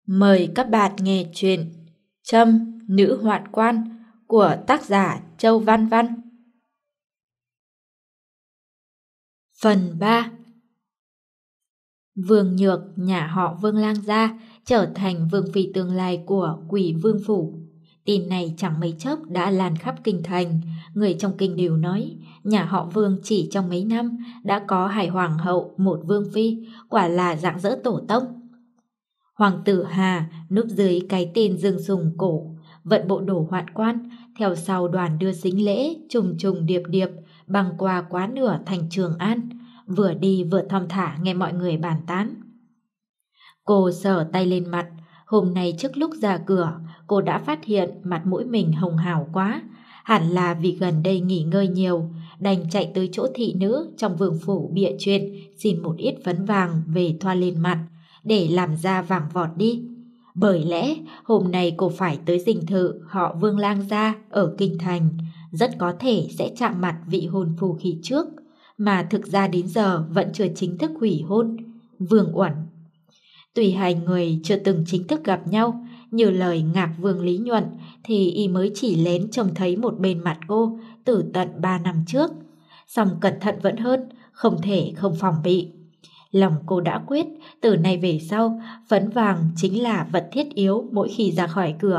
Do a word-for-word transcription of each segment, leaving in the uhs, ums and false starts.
Mời các bạn nghe chuyện Trâm, Nữ Hoạn Quan của tác giả Châu Văn Văn. Phần ba. Vương Nhược, nhà họ Vương Lang gia, trở thành vương phi tương lai của Quỷ Vương phủ. Tin này chẳng mấy chốc đã lan khắp kinh thành. Người trong kinh đều nói nhà họ Vương chỉ trong mấy năm đã có hai hoàng hậu, một vương phi, quả là rạng rỡ tổ tông. Hoàng tử Hà núp dưới cái tên Dương Sùng cổ, vận bộ đồ hoạn quan, theo sau đoàn đưa sính lễ trùng trùng điệp điệp băng qua quá nửa thành Trường An, vừa đi vừa thong thả nghe mọi người bàn tán. Cô sờ tay lên mặt, hôm nay trước lúc ra cửa, cô đã phát hiện mặt mũi mình hồng hào quá, hẳn là vì gần đây nghỉ ngơi nhiều, đành chạy tới chỗ thị nữ trong vương phủ bịa chuyện xin một ít phấn vàng về thoa lên mặt, để làm da vàng vọt đi. Bởi lẽ hôm nay cô phải tới dinh thự họ Vương Lang gia ở kinh thành, rất có thể sẽ chạm mặt vị hôn phu khi trước, mà thực ra đến giờ vẫn chưa chính thức hủy hôn. Vương Uẩn. Tuy hai người chưa từng chính thức gặp nhau, như lời Ngạc Vương Lý Nhuận, thì y mới chỉ lén trông thấy một bên mặt cô từ tận ba năm trước. Song cẩn thận vẫn hơn, không thể không phòng bị. Lòng cô đã quyết, từ nay về sau, phấn vàng chính là vật thiết yếu mỗi khi ra khỏi cửa.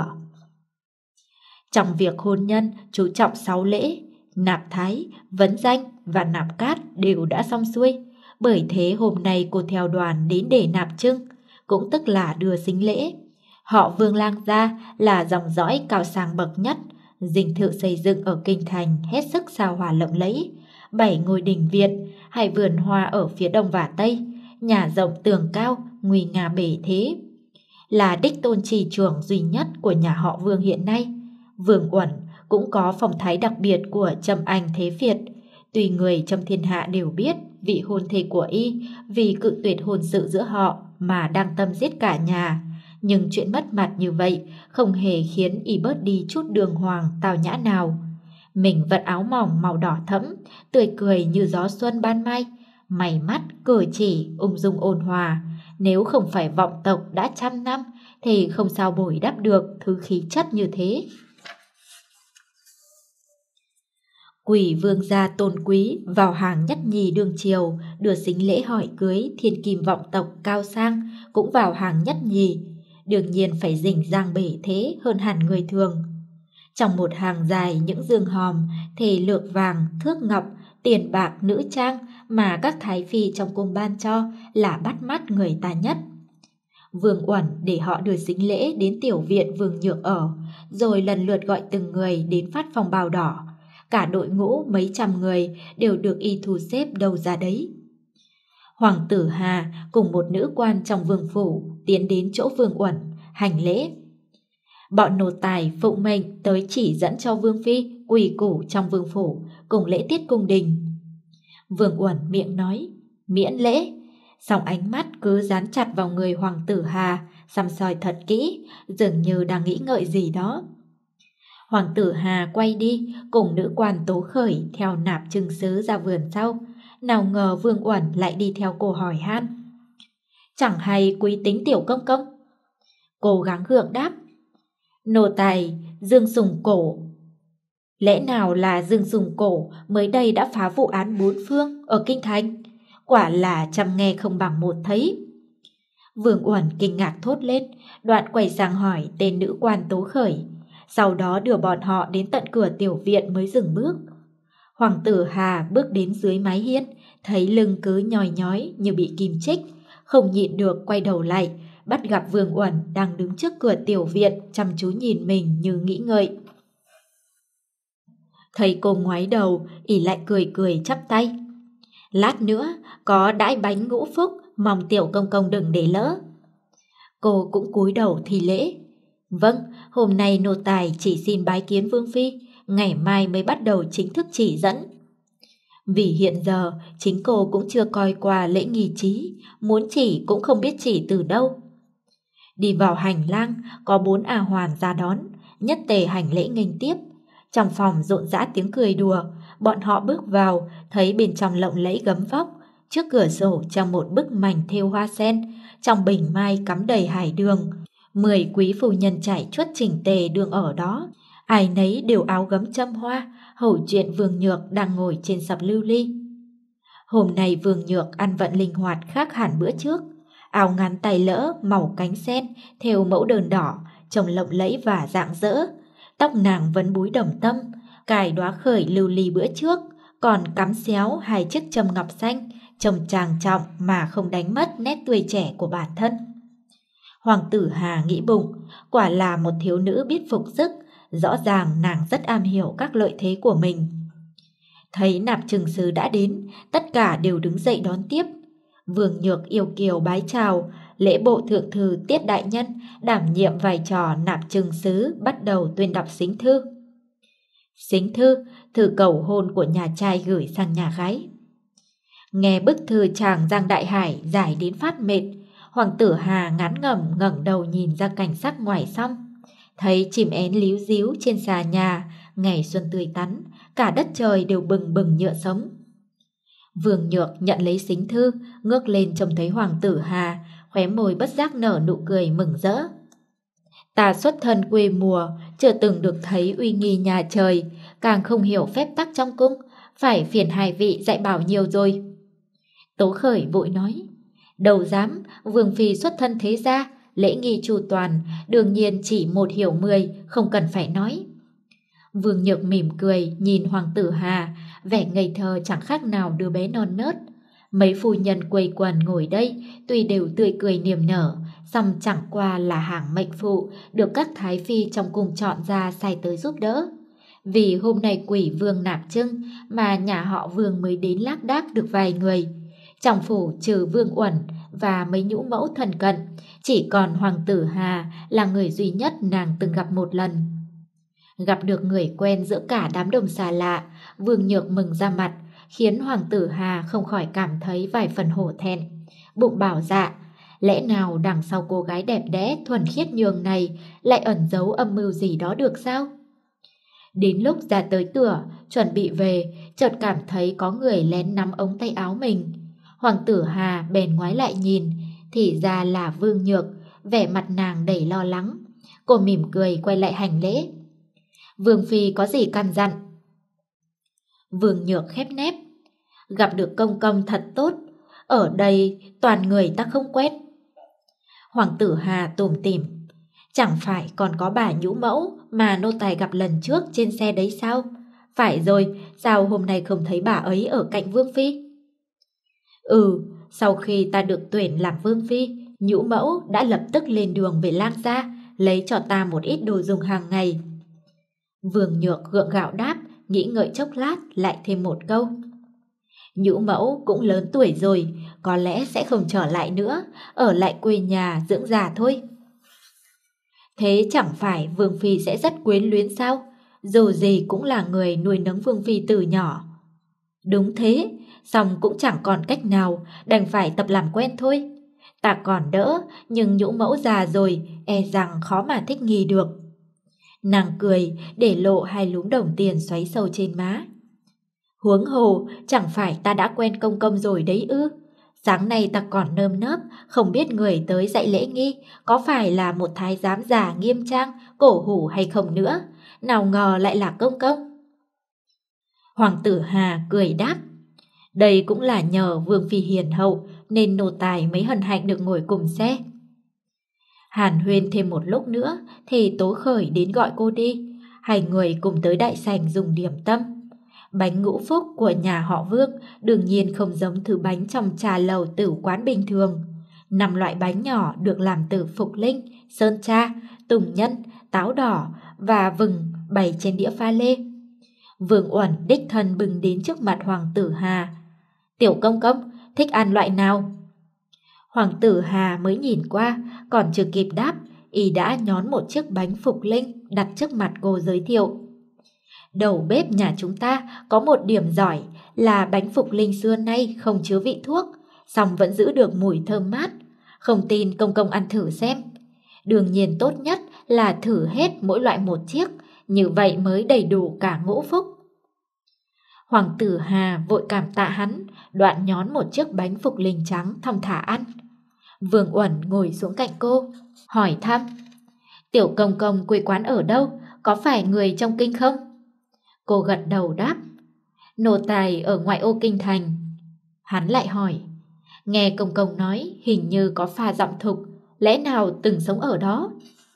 Trong việc hôn nhân, chú trọng sáu lễ, nạp thái, vấn danh và nạp cát đều đã xong xuôi. Bởi thế hôm nay cô theo đoàn đến để nạp trưng, cũng tức là đưa sính lễ. Họ Vương Lang gia là dòng dõi cao sang bậc nhất, dinh thự xây dựng ở kinh thành hết sức sao hòa lộng lẫy. Bảy ngôi đình viện, hai vườn hoa ở phía đông và tây, nhà rộng tường cao, nguy nga bể thế. Là đích tôn trì trưởng duy nhất của nhà họ Vương hiện nay, Vương Uẩn cũng có phong thái đặc biệt của Trâm Anh Thế Việt. Tuy người trong thiên hạ đều biết vị hôn thê của y vì cự tuyệt hôn sự giữa họ mà đang tâm giết cả nhà, nhưng chuyện mất mặt như vậy không hề khiến y bớt đi chút đường hoàng tào nhã nào. Mình vận áo mỏng màu đỏ thẫm, tươi cười như gió xuân ban mai, mày mắt cử chỉ ung dung ôn hòa. Nếu không phải vọng tộc đã trăm năm thì không sao bồi đắp được thứ khí chất như thế. Quỷ Vương gia tôn quý vào hàng nhất nhì đương triều, đưa sính lễ hỏi cưới thiên kim vọng tộc cao sang cũng vào hàng nhất nhì, đương nhiên phải rình rang bể thế hơn hẳn người thường. Trong một hàng dài những dương hòm, thể lượng vàng, thước ngọc, tiền bạc, nữ trang mà các thái phi trong cung ban cho là bắt mắt người ta nhất. Vương Uẩn để họ đưa sính lễ đến tiểu viện Vương Nhược ở, rồi lần lượt gọi từng người đến phát phong bào đỏ. Cả đội ngũ mấy trăm người đều được y thu xếp đâu ra đấy. Hoàng tử Hà cùng một nữ quan trong vương phủ tiến đến chỗ Vương Uẩn hành lễ. Bọn nô tài phụng mệnh tới chỉ dẫn cho vương phi quỳ củ trong vương phủ cùng lễ tiết cung đình. Vương Uẩn miệng nói miễn lễ, song ánh mắt cứ dán chặt vào người hoàng tử Hà, săm soi thật kỹ, dường như đang nghĩ ngợi gì đó. Hoàng tử Hà quay đi cùng nữ quan Tố Khởi theo nạp trưng sứ ra vườn sau. Nào ngờ Vương Uẩn lại đi theo cô hỏi han. Chẳng hay quý tính tiểu công công? Cô gắng gượng đáp. Nô tài Dương Sùng cổ. Lẽ nào là Dương Sùng cổ mới đây đã phá vụ án bốn phương ở kinh thành? Quả là trăm nghe không bằng một thấy. Vương Uẩn kinh ngạc thốt lên, đoạn quay sang hỏi tên nữ quan Tố Khởi, sau đó đưa bọn họ đến tận cửa tiểu viện mới dừng bước. Hoàng tử Hà bước đến dưới mái hiên, thấy lưng cứ nhoi nhói như bị kim chích, không nhịn được quay đầu lại, bắt gặp Vương Uẩn đang đứng trước cửa tiểu viện chăm chú nhìn mình như nghĩ ngợi. Thấy cô ngoái đầu, ỷ lại cười cười chắp tay. Lát nữa có đãi bánh ngũ phúc, mong tiểu công công đừng để lỡ. Cô cũng cúi đầu thi lễ. Vâng, hôm nay nô tài chỉ xin bái kiến vương phi, ngày mai mới bắt đầu chính thức chỉ dẫn. Vì hiện giờ chính cô cũng chưa coi qua lễ nghi trí, muốn chỉ cũng không biết chỉ từ đâu. Đi vào hành lang, có bốn A hoàn ra đón, nhất tề hành lễ nghênh tiếp. Trong phòng rộn rã tiếng cười đùa, bọn họ bước vào, thấy bên trong lộng lẫy gấm vóc, trước cửa sổ trong một bức mảnh thêu hoa sen, trong bình mai cắm đầy hải đường. Mười quý phu nhân trải chuốt chỉnh tề đường ở đó, ai nấy đều áo gấm châm hoa, hầu chuyện Vương Nhược đang ngồi trên sập lưu ly. Hôm nay Vương Nhược ăn vận linh hoạt khác hẳn bữa trước, áo ngắn tay lỡ màu cánh sen theo mẫu đơn đỏ, trông lộng lẫy và rạng rỡ. Tóc nàng vẫn búi đồng tâm, cài đóa khởi lưu ly bữa trước, còn cắm xéo hai chiếc châm ngọc xanh, trông trang trọng mà không đánh mất nét tươi trẻ của bản thân. Hoàng tử Hà nghĩ bụng, quả là một thiếu nữ biết phục sức, rõ ràng nàng rất am hiểu các lợi thế của mình. Thấy nạp trừng sứ đã đến, tất cả đều đứng dậy đón tiếp. Vương Nhược yêu kiều bái chào, lễ bộ thượng thư Tiết đại nhân đảm nhiệm vai trò nạp trừng sứ bắt đầu tuyên đọc sính thư. Sính thư, thư cầu hôn của nhà trai gửi sang nhà gái. Nghe bức thư chàng Giang Đại Hải giải đến phát mệt, Hoàng tử Hà ngán ngẩm ngẩng đầu nhìn ra cảnh sắc ngoài sông, thấy chim én líu díu trên xà nhà, ngày xuân tươi tắn, cả đất trời đều bừng bừng nhựa sống. Vương Nhược nhận lấy sính thư, ngước lên trông thấy Hoàng tử Hà, khóe môi bất giác nở nụ cười mừng rỡ. Ta xuất thân quê mùa, chưa từng được thấy uy nghi nhà trời, càng không hiểu phép tắc trong cung, phải phiền hai vị dạy bảo nhiều rồi. Tố Khởi vội nói, đâu dám, Vương phi xuất thân thế gia, lễ nghi chu toàn, đương nhiên chỉ một hiểu mười, không cần phải nói. Vương Nhược mỉm cười nhìn Hoàng tử Hà, vẻ ngây thơ chẳng khác nào đứa bé non nớt. Mấy phu nhân quây quần ngồi đây, tuy đều tươi cười niềm nở, song chẳng qua là hàng mệnh phụ được các thái phi trong cung chọn ra sai tới giúp đỡ. Vì hôm nay quỷ vương nạp trưng mà nhà họ Vương mới đến lác đác được vài người. Trong phủ trừ Vương Uẩn và mấy nhũ mẫu thân cận, chỉ còn Hoàng tử Hà là người duy nhất nàng từng gặp một lần. Gặp được người quen giữa cả đám đông xa lạ, Vương Nhược mừng ra mặt, khiến Hoàng tử Hà không khỏi cảm thấy vài phần hổ thẹn. Bụng bảo dạ, lẽ nào đằng sau cô gái đẹp đẽ thuần khiết nhường này lại ẩn giấu âm mưu gì đó được sao? Đến lúc ra tới tửa, chuẩn bị về, chợt cảm thấy có người lén nắm ống tay áo mình. Hoàng tử Hà bèn ngoái lại nhìn, thì ra là Vương Nhược, vẻ mặt nàng đầy lo lắng. Cô mỉm cười quay lại hành lễ. Vương phi có gì căn dặn? Vương Nhược khép nép. Gặp được công công thật tốt, ở đây toàn người ta không quen. Hoàng tử Hà tủm tỉm. Chẳng phải còn có bà nhũ mẫu mà nô tài gặp lần trước trên xe đấy sao? Phải rồi, sao hôm nay không thấy bà ấy ở cạnh Vương phi? Ừ, sau khi ta được tuyển làm Vương phi, nhũ mẫu đã lập tức lên đường về Lang Gia, lấy cho ta một ít đồ dùng hàng ngày. Vương Nhược gượng gạo đáp, nghĩ ngợi chốc lát lại thêm một câu. Nhũ mẫu cũng lớn tuổi rồi, có lẽ sẽ không trở lại nữa, ở lại quê nhà dưỡng già thôi. Thế chẳng phải Vương phi sẽ rất quyến luyến sao? Dù gì cũng là người nuôi nấng Vương phi từ nhỏ. Đúng thế, song cũng chẳng còn cách nào, đành phải tập làm quen thôi. Ta còn đỡ, nhưng nhũ mẫu già rồi, e rằng khó mà thích nghi được. Nàng cười, để lộ hai lúm đồng tiền xoáy sâu trên má. Huống hồ, chẳng phải ta đã quen công công rồi đấy ư? Sáng nay ta còn nơm nớp, không biết người tới dạy lễ nghi có phải là một thái giám già nghiêm trang, cổ hủ hay không nữa. Nào ngờ lại là công công. Hoàng tử Hà cười đáp. Đây cũng là nhờ Vương phi hiền hậu nên nô tài mới hân hạnh được ngồi cùng xe. Hàn huyên thêm một lúc nữa thì Tố Khởi đến gọi cô đi. Hai người cùng tới đại sảnh dùng điểm tâm. Bánh ngũ phúc của nhà họ Vương đương nhiên không giống thứ bánh trong trà lầu tử quán bình thường. Năm loại bánh nhỏ được làm từ phục linh, sơn tra, tùng nhân, táo đỏ và vừng bày trên đĩa pha lê. Vương Uẩn đích thân bưng đến trước mặt Hoàng tử Hà. Tiểu công công, thích ăn loại nào? Hoàng tử Hà mới nhìn qua, còn chưa kịp đáp, y đã nhón một chiếc bánh phục linh đặt trước mặt cô giới thiệu. Đầu bếp nhà chúng ta có một điểm giỏi là bánh phục linh xưa nay không chứa vị thuốc, song vẫn giữ được mùi thơm mát. Không tin công công ăn thử xem. Đương nhiên tốt nhất là thử hết mỗi loại một chiếc, như vậy mới đầy đủ cả ngũ phúc. Hoàng tử Hà vội cảm tạ hắn, đoạn nhón một chiếc bánh phục linh trắng thong thả ăn. Vương Uẩn ngồi xuống cạnh cô, hỏi thăm. Tiểu công công quê quán ở đâu, có phải người trong kinh không? Cô gật đầu đáp. Nô tài ở ngoại ô kinh thành. Hắn lại hỏi. Nghe công công nói hình như có pha giọng thục, lẽ nào từng sống ở đó?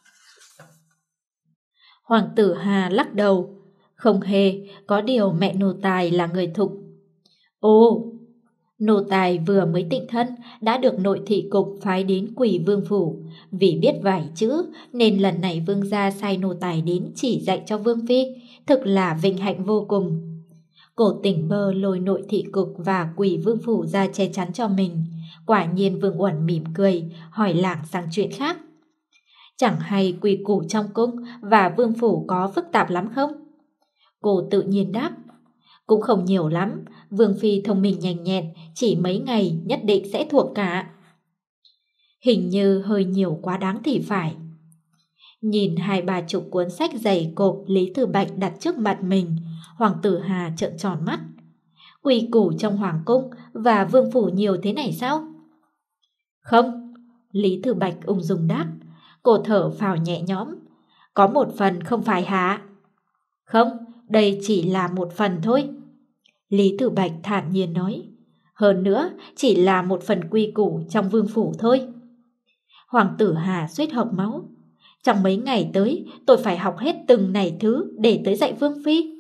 Hoàng tử Hà lắc đầu. Không hề, có điều mẹ nô tài là người thục. Ồ, nô tài vừa mới tịnh thân đã được nội thị cục phái đến Quỷ Vương phủ. Vì biết vài chữ nên lần này vương gia sai nô tài đến chỉ dạy cho vương phi, thực là vinh hạnh vô cùng. Cổ tỉnh bơ lôi nội thị cục và Quỷ Vương phủ ra che chắn cho mình. Quả nhiên Vương Uẩn mỉm cười, hỏi lảng sang chuyện khác. Chẳng hay quy củ trong cung và vương phủ có phức tạp lắm không? Cô tự nhiên đáp. Cũng không nhiều lắm, vương phi thông minh nhanh nhẹn, chỉ mấy ngày nhất định sẽ thuộc cả. Hình như hơi nhiều quá đáng thì phải. Nhìn hai ba chục cuốn sách dày cộp Lý Thư Bạch đặt trước mặt mình, Hoàng tử Hà trợn tròn mắt. Quy củ trong hoàng cung và vương phủ nhiều thế này sao? Không, Lý Thư Bạch ung dung đáp. Cô thở phào nhẹ nhõm. Có một phần không phải hả? Không, đây chỉ là một phần thôi. Lý Thư Bạch thản nhiên nói. Hơn nữa, chỉ là một phần quy củ trong vương phủ thôi. Hoàng tử Hà suýt hộc máu. Trong mấy ngày tới, tôi phải học hết từng này thứ để tới dạy vương phi.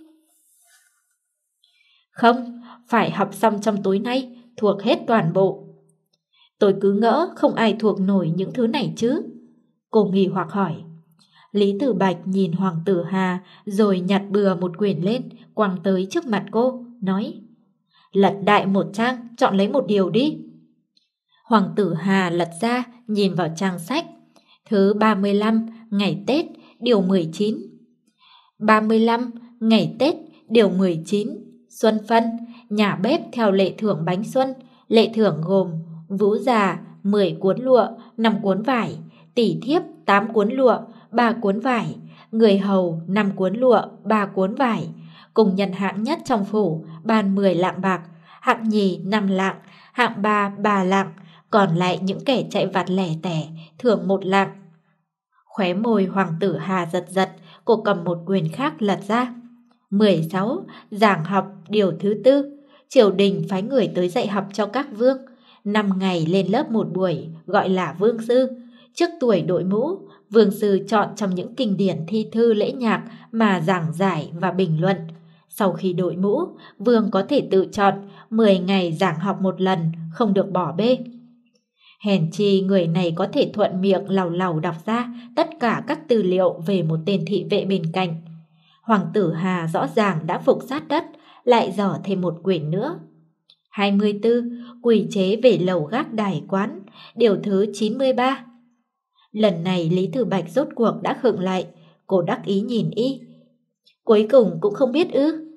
Không, phải học xong trong tối nay, thuộc hết toàn bộ. Tôi cứ ngỡ không ai thuộc nổi những thứ này chứ. Cô nghi hoặc hỏi. Lý Tử Bạch nhìn Hoàng tử Hà rồi nhặt bừa một quyển lên, quăng tới trước mặt cô, nói. Lật đại một trang, chọn lấy một điều đi. Hoàng tử Hà lật ra, nhìn vào trang sách. Thứ ba mươi lăm, ngày Tết, điều mười chín. ba mươi lăm, ngày Tết, điều mười chín. Xuân phân, nhà bếp theo lệ thưởng bánh xuân. Lệ thưởng gồm vú già, mười cuốn lụa, năm cuốn vải. Tỷ thiếp, tám cuốn lụa, ba cuốn vải. Người hầu, năm cuốn lụa, ba cuốn vải. Cùng nhân hạng nhất trong phủ, ban mười lạng bạc. Hạng nhì, năm lạng. Hạng ba, ba lạng. Còn lại những kẻ chạy vặt lẻ tẻ, thưởng một lạng. Khóe môi Hoàng tử Hà giật giật, cô cầm một quyển khác lật ra. mười sáu. Giảng học, điều thứ tư. Triều đình phái người tới dạy học cho các vương. năm ngày lên lớp một buổi, gọi là vương sư. Trước tuổi đội mũ, vương sư chọn trong những kinh điển thi thư lễ nhạc mà giảng giải và bình luận. Sau khi đội mũ, vương có thể tự chọn mười ngày giảng học một lần, không được bỏ bê. Hèn chi người này có thể thuận miệng làu làu đọc ra tất cả các tư liệu về một tên thị vệ bên cạnh. Hoàng tử Hà rõ ràng đã phục sát đất, lại dò thêm một quyển nữa. hai mươi tư. Quy chế về lầu gác đài quán, điều thứ chín mươi ba. Lần này Lý Thư Bạch rốt cuộc đã khựng lại, cô đắc ý nhìn y. Cuối cùng cũng không biết ư?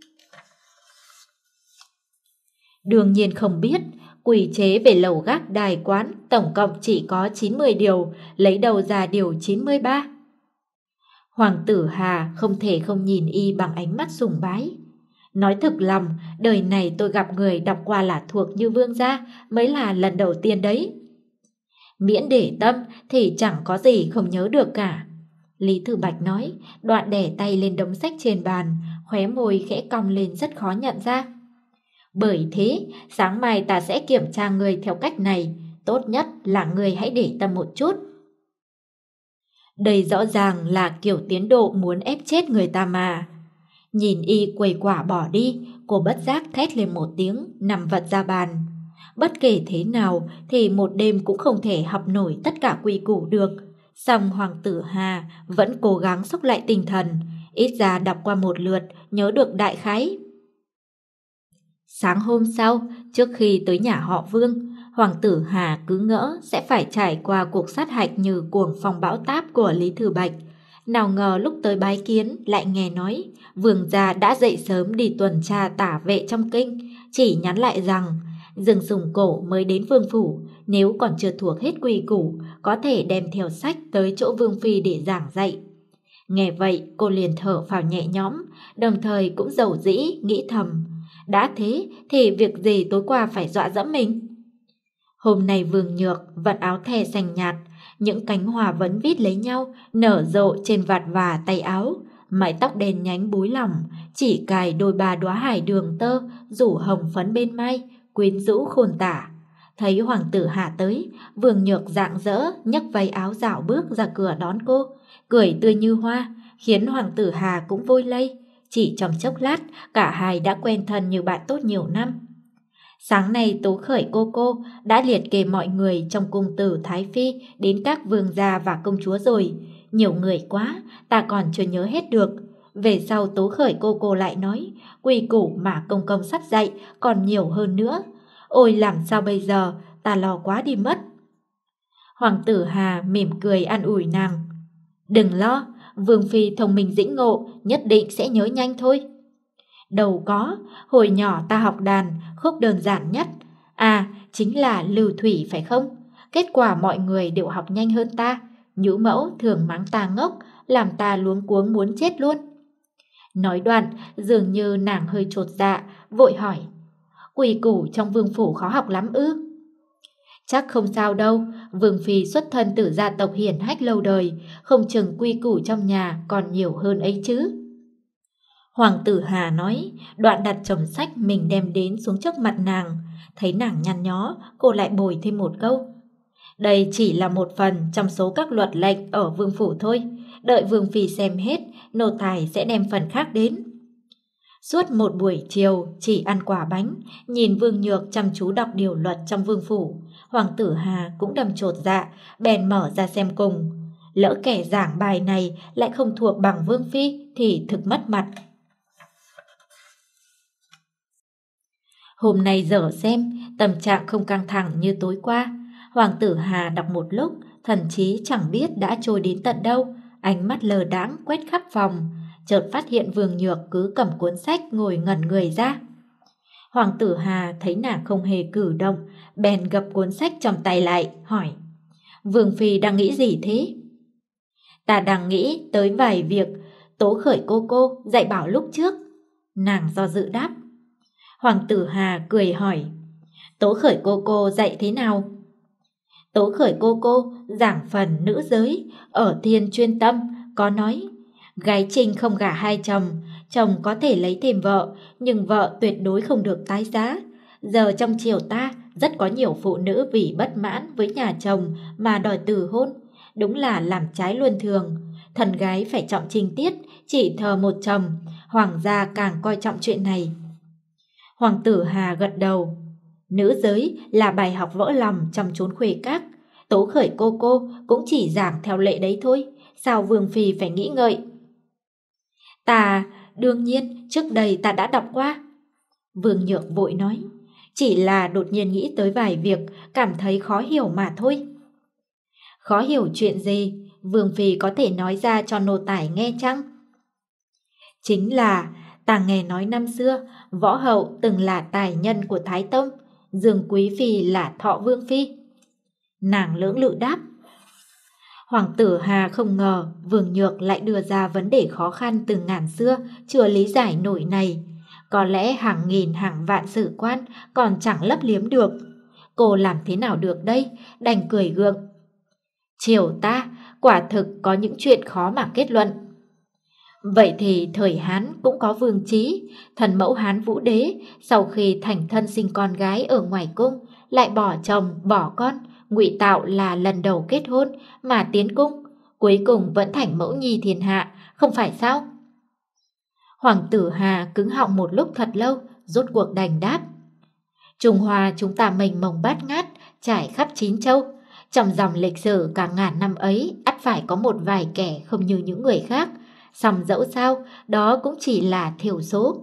Đương nhiên không biết. Quy chế về lầu gác đài quán tổng cộng chỉ có chín mươi điều, lấy đầu ra điều chín mươi ba. Hoàng tử Hà không thể không nhìn y bằng ánh mắt sùng bái. Nói thực lòng, đời này tôi gặp người đọc qua là thuộc như vương gia mới là lần đầu tiên đấy. Miễn để tâm thì chẳng có gì không nhớ được cả. Lý Thư Bạch nói, đoạn đè tay lên đống sách trên bàn, khóe môi khẽ cong lên rất khó nhận ra. Bởi thế, sáng mai ta sẽ kiểm tra người theo cách này, tốt nhất là người hãy để tâm một chút. Đây rõ ràng là kiểu tiến độ muốn ép chết người ta mà. Nhìn y quầy quả bỏ đi, cô bất giác thét lên một tiếng, nằm vật ra bàn. Bất kể thế nào thì một đêm cũng không thể học nổi tất cả quy củ được. Song Hoàng tử Hà vẫn cố gắng xúc lại tinh thần, ít ra đọc qua một lượt, nhớ được đại khái. Sáng hôm sau, trước khi tới nhà họ Vương, Hoàng tử Hà cứ ngỡ sẽ phải trải qua cuộc sát hạch như cuồng phong bão táp của Lý Thư Bạch. Nào ngờ lúc tới bái kiến lại nghe nói vương gia đã dậy sớm đi tuần tra tả vệ trong kinh, chỉ nhắn lại rằng Dương Sùng Cổ mới đến vương phủ, nếu còn chưa thuộc hết quy củ có thể đem theo sách tới chỗ vương phi để giảng dạy. Nghe vậy cô liền thở phào nhẹ nhõm, đồng thời cũng dầu dĩ nghĩ thầm, đã thế thì việc gì tối qua phải dọa dẫm mình. Hôm nay Vương Nhược vận áo thề xanh nhạt, những cánh hoa vấn vít lấy nhau, nở rộ trên vạt và tay áo. Mái tóc đen nhánh búi lỏng, chỉ cài đôi ba đóa hải đường tơ, rủ hồng phấn bên mai, quyến rũ khôn tả. Thấy hoàng tử Hà tới, Vương Nhược rạng rỡ nhấc váy áo rảo bước ra cửa đón cô, cười tươi như hoa, khiến hoàng tử Hà cũng vui lây. Chỉ trong chốc lát, cả hai đã quen thân như bạn tốt nhiều năm. Sáng nay Tố Khởi cô cô đã liệt kê mọi người trong cung tử Thái Phi đến các vương gia và công chúa rồi. Nhiều người quá, ta còn chưa nhớ hết được. Về sau Tố Khởi cô cô lại nói, quy củ mà công công sắp dạy còn nhiều hơn nữa. Ôi làm sao bây giờ, ta lo quá đi mất. Hoàng tử Hà mỉm cười an ủi nàng. Đừng lo, Vương Phi thông minh dĩnh ngộ, nhất định sẽ nhớ nhanh thôi. Đâu có, hồi nhỏ ta học đàn, khúc đơn giản nhất. À, chính là Lưu Thủy phải không? Kết quả mọi người đều học nhanh hơn ta. Nhũ mẫu thường mắng ta ngốc, làm ta luống cuống muốn chết luôn. Nói đoạn, dường như nàng hơi chột dạ, vội hỏi. Quy củ trong vương phủ khó học lắm ư? Chắc không sao đâu, Vương Phi xuất thân từ gia tộc hiển hách lâu đời, không chừng quy củ trong nhà còn nhiều hơn ấy chứ. Hoàng tử Hà nói, đoạn đặt chồng sách mình đem đến xuống trước mặt nàng. Thấy nàng nhăn nhó, cô lại bồi thêm một câu. Đây chỉ là một phần trong số các luật lệnh ở vương phủ thôi. Đợi Vương Phi xem hết, nô tài sẽ đem phần khác đến. Suốt một buổi chiều chỉ ăn quả bánh, nhìn Vương Nhược chăm chú đọc điều luật trong vương phủ. Hoàng tử Hà cũng đầm chột dạ, bèn mở ra xem cùng. Lỡ kẻ giảng bài này lại không thuộc bằng Vương Phi thì thực mất mặt. Hôm nay dở xem, tâm trạng không căng thẳng như tối qua. Hoàng tử Hà đọc một lúc, thần trí chẳng biết đã trôi đến tận đâu, ánh mắt lờ đãng quét khắp phòng, chợt phát hiện Vương Nhược cứ cầm cuốn sách ngồi ngẩn người ra. Hoàng tử Hà thấy nàng không hề cử động, bèn gập cuốn sách trong tay lại, hỏi. Vương Phi đang nghĩ gì thế? Ta đang nghĩ tới vài việc Tố Khởi cô cô dạy bảo lúc trước. Nàng do dự đáp. Hoàng tử Hà cười hỏi. Tố Khởi cô cô dạy thế nào? Tố Khởi cô cô giảng phần nữ giới ở Thiên Chuyên Tâm có nói, gái trinh không gả hai chồng, chồng có thể lấy thêm vợ, nhưng vợ tuyệt đối không được tái giá. Giờ trong triều ta rất có nhiều phụ nữ vì bất mãn với nhà chồng mà đòi từ hôn, đúng là làm trái luân thường. Thần gái phải trọng trinh tiết, chỉ thờ một chồng, hoàng gia càng coi trọng chuyện này. Hoàng tử Hà gật đầu. Nữ giới là bài học vỡ lòng trong chốn khuê các. Tố Khởi cô cô cũng chỉ giảng theo lệ đấy thôi, sao Vương Phi phải nghĩ ngợi? Ta, đương nhiên, trước đây ta đã đọc qua. Vương Nhược vội nói, chỉ là đột nhiên nghĩ tới vài việc, cảm thấy khó hiểu mà thôi. Khó hiểu chuyện gì? Vương Phi có thể nói ra cho nô tài nghe chăng? Chính là, ta nghe nói năm xưa, Võ Hậu từng là tài nhân của Thái Tông, Dương Quý Phi là Thọ Vương Phi. Nàng lưỡng lự đáp. Hoàng tử Hà không ngờ Vương Nhược lại đưa ra vấn đề khó khăn từ ngàn xưa chưa lý giải nổi này. Có lẽ hàng nghìn hàng vạn sử quan còn chẳng lấp liếm được. Cô làm thế nào được đây? Đành cười gượng. Triều ta quả thực có những chuyện khó mà kết luận. Vậy thì thời Hán cũng có vương chí, thần mẫu Hán Vũ Đế sau khi thành thân sinh con gái ở ngoài cung lại bỏ chồng bỏ con, ngụy tạo là lần đầu kết hôn mà tiến cung, cuối cùng vẫn thành mẫu nhi thiên hạ, không phải sao? Hoàng tử Hà cứng họng một lúc thật lâu, rốt cuộc đành đáp. Trung Hoa chúng ta mênh mông bát ngát, trải khắp chín châu. Trong dòng lịch sử cả ngàn năm ấy, ắt phải có một vài kẻ không như những người khác. Song dẫu sao, đó cũng chỉ là thiểu số.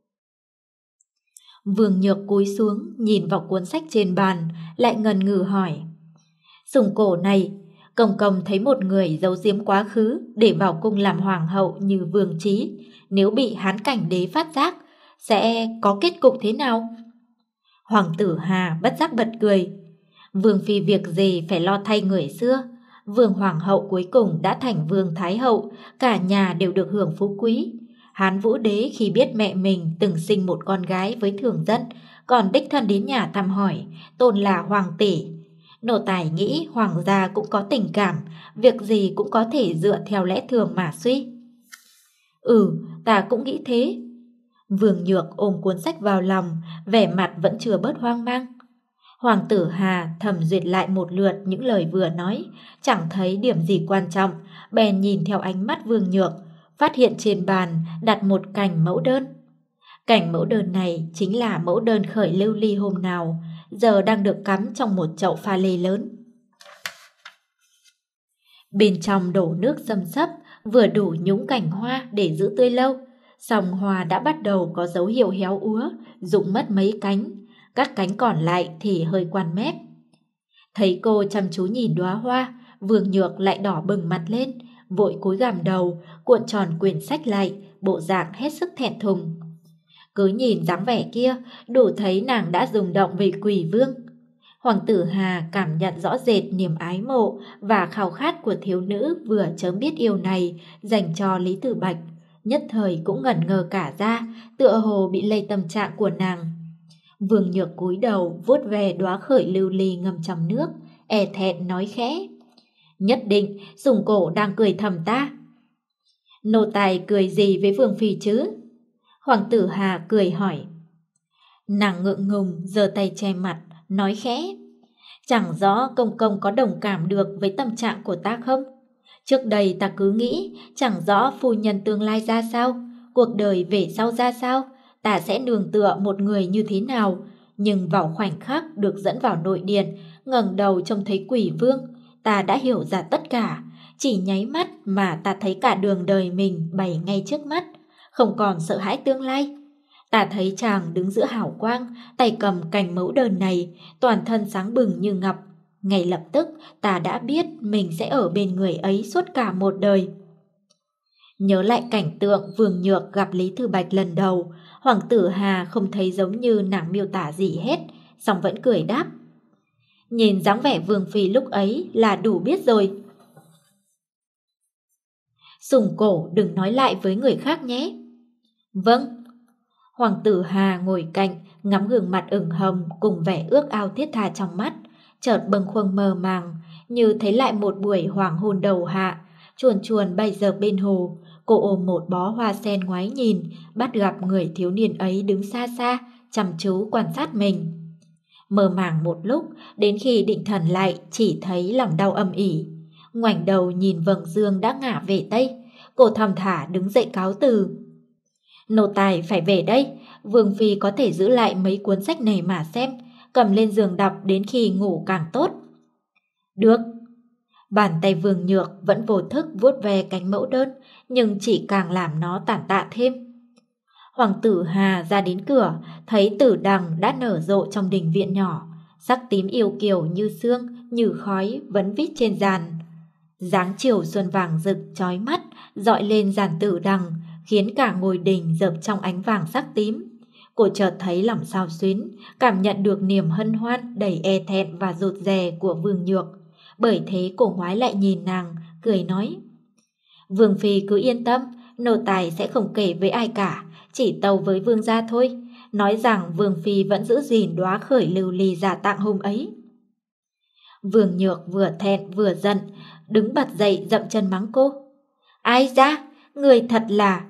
Vương Nhược cúi xuống, nhìn vào cuốn sách trên bàn, lại ngần ngừ hỏi. Sùng cổ này, công công thấy một người giấu giếm quá khứ để vào cung làm hoàng hậu như Vương Chí, nếu bị Hán Cảnh Đế phát giác, sẽ có kết cục thế nào? Hoàng tử Hà bất giác bật cười. Vương Phi việc gì phải lo thay người xưa. Vương Hoàng hậu cuối cùng đã thành Vương Thái hậu, cả nhà đều được hưởng phú quý. Hán Vũ Đế khi biết mẹ mình từng sinh một con gái với thường dân, còn đích thân đến nhà thăm hỏi, tôn là hoàng tỷ. Nô tài nghĩ hoàng gia cũng có tình cảm, việc gì cũng có thể dựa theo lẽ thường mà suy. Ừ, ta cũng nghĩ thế. Vương Nhược ôm cuốn sách vào lòng, vẻ mặt vẫn chưa bớt hoang mang. Hoàng tử Hà thầm duyệt lại một lượt những lời vừa nói, chẳng thấy điểm gì quan trọng, bèn nhìn theo ánh mắt Vương Nhược, phát hiện trên bàn đặt một cành mẫu đơn. Cành mẫu đơn này chính là mẫu đơn khởi lưu ly hôm nào, giờ đang được cắm trong một chậu pha lê lớn. Bên trong đổ nước xâm xấp, vừa đủ nhúng cành hoa để giữ tươi lâu, song hoa đã bắt đầu có dấu hiệu héo úa, rụng mất mấy cánh, các cánh còn lại thì hơi quan mép. Thấy cô chăm chú nhìn đóa hoa, Vương Nhược lại đỏ bừng mặt lên, vội cúi gằm đầu, cuộn tròn quyển sách lại, bộ dạng hết sức thẹn thùng. Cứ nhìn dáng vẻ kia, đủ thấy nàng đã rung động về Quỷ Vương. Hoàng tử Hà cảm nhận rõ rệt niềm ái mộ và khao khát của thiếu nữ vừa chớm biết yêu này dành cho Lý Tử Bạch, nhất thời cũng ngẩn ngơ cả ra, tựa hồ bị lây tâm trạng của nàng. Vương Nhược cúi đầu vuốt về đóa khởi lưu ly ngâm trong nước, e thẹn nói khẽ: Nhất định Sùng Cổ đang cười thầm ta. Nô tài cười gì với Vương phi chứ? Hoàng tử Hà cười hỏi. Nàng ngượng ngùng giơ tay che mặt, nói khẽ: Chẳng rõ công công có đồng cảm được với tâm trạng của ta không? Trước đây ta cứ nghĩ chẳng rõ phu nhân tương lai ra sao, cuộc đời về sau ra sao, ta sẽ nương tựa một người như thế nào. Nhưng vào khoảnh khắc được dẫn vào nội điện, ngẩng đầu trông thấy Quỷ Vương, ta đã hiểu ra tất cả. Chỉ nháy mắt mà ta thấy cả đường đời mình bày ngay trước mắt, không còn sợ hãi tương lai. Ta thấy chàng đứng giữa hào quang, tay cầm cành mẫu đơn này, toàn thân sáng bừng như ngọc. Ngay lập tức ta đã biết mình sẽ ở bên người ấy suốt cả một đời. Nhớ lại cảnh tượng Vương Nhược gặp Lý Thư Bạch lần đầu, Hoàng tử Hà không thấy giống như nàng miêu tả gì hết, song vẫn cười đáp: Nhìn dáng vẻ Vương phi lúc ấy là đủ biết rồi. Sùng Cổ đừng nói lại với người khác nhé. Vâng. Hoàng tử Hà ngồi cạnh, ngắm gương mặt ửng hồng cùng vẻ ước ao thiết tha trong mắt, chợt bâng khuâng mơ màng, như thấy lại một buổi hoàng hôn đầu hạ, chuồn chuồn bay dợp bên hồ. Cô ôm một bó hoa sen ngoái nhìn, bắt gặp người thiếu niên ấy đứng xa xa, chăm chú quan sát mình. Mơ màng một lúc, đến khi định thần lại chỉ thấy lòng đau âm ỉ. Ngoảnh đầu nhìn vầng dương đã ngả về tây, cô thầm thả đứng dậy cáo từ. Nô tài phải về đây, Vương phi có thể giữ lại mấy cuốn sách này mà xem, cầm lên giường đọc đến khi ngủ càng tốt. Được. Bàn tay Vương Nhược vẫn vô thức vuốt ve cánh mẫu đơn, nhưng chỉ càng làm nó tản tạ thêm. Hoàng tử Hà ra đến cửa, thấy tử đằng đã nở rộ trong đình viện nhỏ, sắc tím yêu kiều như sương, như khói vấn vít trên giàn. Dáng chiều xuân vàng rực chói mắt, dọi lên giàn tử đằng, khiến cả ngôi đình dợp trong ánh vàng sắc tím. Cô chợt thấy lòng xao xuyến, cảm nhận được niềm hân hoan đầy e thẹn và rụt rè của Vương Nhược. Bởi thế cô ngoái lại nhìn nàng, cười nói: Vương phi cứ yên tâm, nô tài sẽ không kể với ai cả, chỉ tâu với vương gia thôi, nói rằng Vương phi vẫn giữ gìn đóa khởi lưu ly giả tặng hôm ấy. Vương Nhược vừa thẹn vừa giận, đứng bật dậy dậm chân mắng cô: Ai ra, người thật là...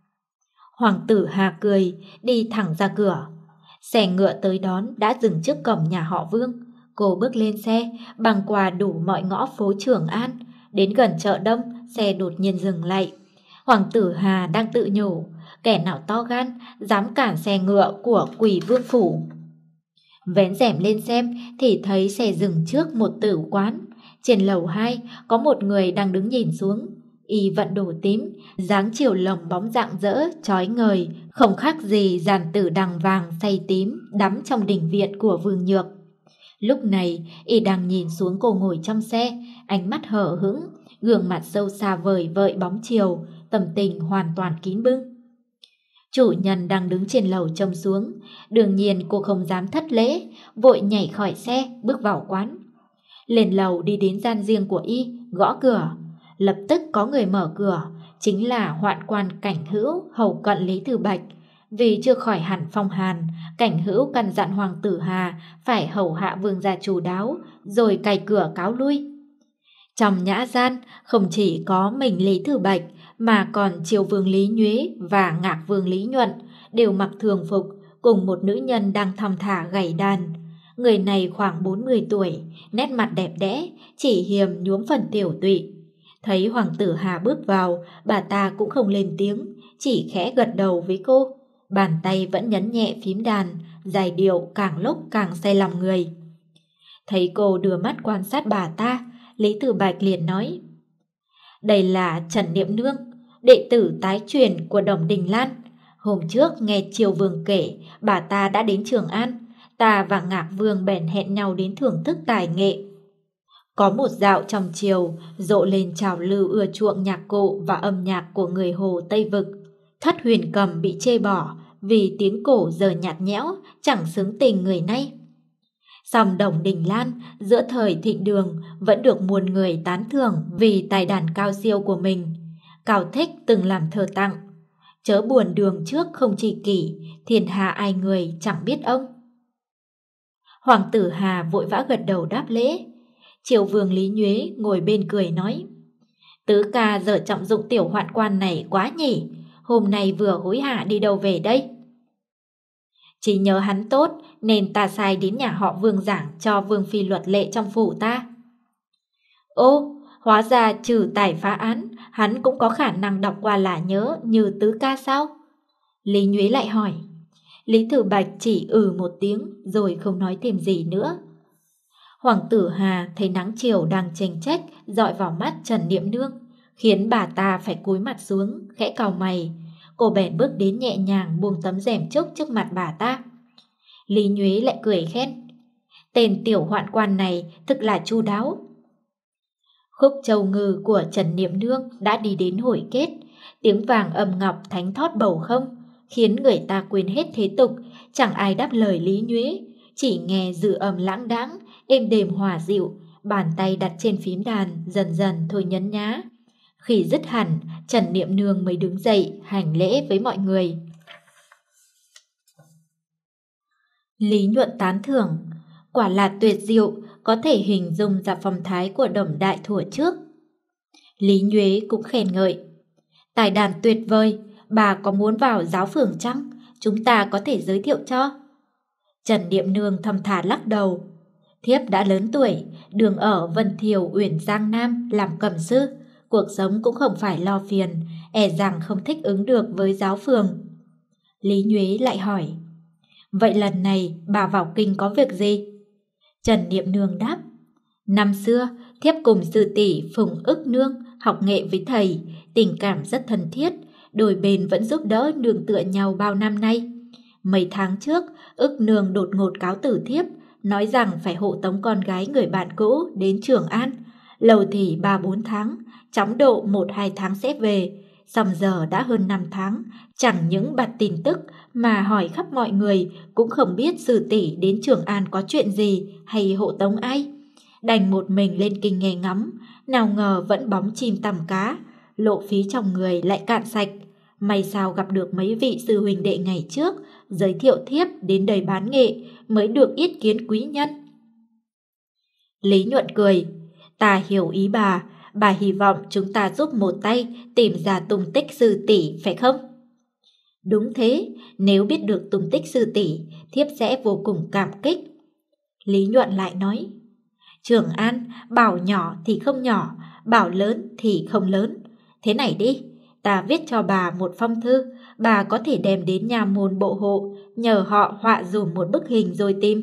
Hoàng tử Hà cười, đi thẳng ra cửa. Xe ngựa tới đón đã dừng trước cổng nhà họ Vương. Cô bước lên xe, băng qua đủ mọi ngõ phố Trường An. Đến gần chợ Đông, xe đột nhiên dừng lại. Hoàng tử Hà đang tự nhủ, kẻ nào to gan, dám cản xe ngựa của Quỷ Vương phủ. Vén rèm lên xem thì thấy xe dừng trước một tử quán. Trên lầu hai có một người đang đứng nhìn xuống. Y vận đồ tím, dáng chiều lồng bóng rạng rỡ, chói ngời, không khác gì dàn tử đằng vàng say tím đắm trong đình viện của Vương Nhược. Lúc này, Y đang nhìn xuống cô ngồi trong xe, ánh mắt hở hững, gương mặt sâu xa vời vợi bóng chiều, tâm tình hoàn toàn kín bưng. Chủ nhân đang đứng trên lầu trông xuống, đương nhiên cô không dám thất lễ, vội nhảy khỏi xe, bước vào quán. Lên lầu đi đến gian riêng của Y, gõ cửa. Lập tức có người mở cửa, chính là hoạn quan Cảnh Hữu hầu cận Lý Thư Bạch. Vì chưa khỏi hẳn phong hàn, Cảnh Hữu căn dặn Hoàng tử Hà phải hầu hạ vương gia chu đáo, rồi cày cửa cáo lui. Trong nhã gian không chỉ có mình Lý Thừa Bạch mà còn Triều Vương Lý Nhuế và Ngạc Vương Lý Nhuận đều mặc thường phục cùng một nữ nhân đang thong thả gảy đàn. Người này khoảng bốn mươi tuổi, nét mặt đẹp đẽ, chỉ hiềm nhuốm phần tiểu tụy. Thấy Hoàng tử Hà bước vào, bà ta cũng không lên tiếng, chỉ khẽ gật đầu với cô. Bàn tay vẫn nhấn nhẹ phím đàn, giai điệu càng lúc càng say lòng người. Thấy cô đưa mắt quan sát bà ta, Lý Thừa Bạch liền nói: đây là Trần Niệm Nương, đệ tử tái truyền của Đồng Đình Lan. Hôm trước nghe Triều Vương kể bà ta đã đến Trường An, ta và Ngạc Vương bèn hẹn nhau đến thưởng thức tài nghệ. Có một dạo trong triều rộ lên trào lưu ưa chuộng nhạc cụ và âm nhạc của người Hồ Tây Vực. Thất huyền cầm bị chê bỏ vì tiếng cổ giờ nhạt nhẽo, chẳng xứng tình người nay. Song Đồng Đình Lan giữa thời thịnh đường vẫn được muôn người tán thưởng vì tài đàn cao siêu của mình. Cao Thích từng làm thơ tặng: chớ buồn đường trước không tri kỷ, thiên hạ ai người chẳng biết ông. Hoàng tử Hà vội vã gật đầu đáp lễ. Triều Vương Lý Nhuế ngồi bên cười nói: tứ ca giờ trọng dụng tiểu hoạn quan này quá nhỉ, hôm nay vừa hối hả đi đâu về đây? Chỉ nhớ hắn tốt nên ta sai đến nhà họ Vương giảng cho Vương phi luật lệ trong phủ ta. Ô, hóa ra trừ tài phá án, hắn cũng có khả năng đọc qua là nhớ như tứ ca sao? Lý Nhuế lại hỏi. Lý Thừa Bạch chỉ ừ một tiếng rồi không nói thêm gì nữa. Hoàng tử Hà thấy nắng chiều đang chênh chách dọi vào mắt Trần Niệm Nương, khiến bà ta phải cúi mặt xuống, khẽ cau mày. Cô bèn bước đến nhẹ nhàng buông tấm rèm trúc trước mặt bà ta. Lý Nhuế lại cười khen: tên tiểu hoạn quan này thực là chu đáo. Khúc Châu Ngư của Trần Niệm Nương đã đi đến hồi kết, tiếng vàng âm ngọc thánh thót bầu không, khiến người ta quên hết thế tục, chẳng ai đáp lời Lý Nhuế, chỉ nghe dư âm lãng đãng, êm đềm hòa dịu, bàn tay đặt trên phím đàn dần dần thôi nhấn nhá. Khi dứt hẳn, Trần Niệm Nương mới đứng dậy hành lễ với mọi người. Lý Nhuận tán thưởng: quả là tuyệt diệu, có thể hình dung ra phong thái của Đồng đại thuở trước. Lý Nhuế cũng khen ngợi: tài đàn tuyệt vời, bà có muốn vào giáo phường chăng? Chúng ta có thể giới thiệu cho. Trần Niệm Nương thầm thả lắc đầu: thiếp đã lớn tuổi, đường ở Vân Thiều Uyển Giang Nam làm cầm sư, cuộc sống cũng không phải lo phiền, e rằng không thích ứng được với giáo phường. Lý Nhuế lại hỏi: vậy lần này bà vào kinh có việc gì? Trần Niệm Nương đáp: năm xưa thiếp cùng sư tỷ Phùng Ức Nương học nghệ với thầy, tình cảm rất thân thiết, đôi bên vẫn giúp đỡ nương tựa nhau bao năm nay. Mấy tháng trước, Ức Nương đột ngột cáo tử thiếp, nói rằng phải hộ tống con gái người bạn cũ đến Trường An, lâu thì ba bốn tháng, chóng độ một hai tháng sẽ về. Song giờ đã hơn năm tháng, chẳng những bặt tin tức mà hỏi khắp mọi người cũng không biết sư tỷ đến Trường An có chuyện gì hay hộ tống ai. Đành một mình lên kinh nghe ngắm, nào ngờ vẫn bóng chim tầm cá, lộ phí trong người lại cạn sạch. May sao gặp được mấy vị sư huynh đệ ngày trước, giới thiệu thiếp đến đây bán nghệ, mới được yết kiến quý nhân. Lý Nhuận cười: ta hiểu ý bà, bà hy vọng chúng ta giúp một tay tìm ra tung tích sư tỷ phải không? Đúng thế, nếu biết được tung tích sư tỷ, thiếp sẽ vô cùng cảm kích. Lý Nhuận lại nói: Trường An, bảo nhỏ thì không nhỏ, bảo lớn thì không lớn. Thế này đi, ta viết cho bà một phong thư, bà có thể đem đến nhà môn bộ hộ, nhờ họ họa dùm một bức hình rồi tìm.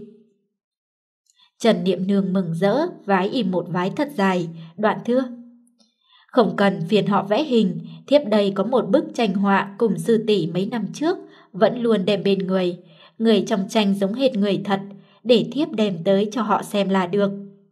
Trần Niệm Nương mừng rỡ, vái im một vái thật dài, đoạn thưa: không cần phiền họ vẽ hình, thiếp đây có một bức tranh họa cùng sư tỷ mấy năm trước, vẫn luôn đem bên người. Người trong tranh giống hệt người thật, để thiếp đem tới cho họ xem là được.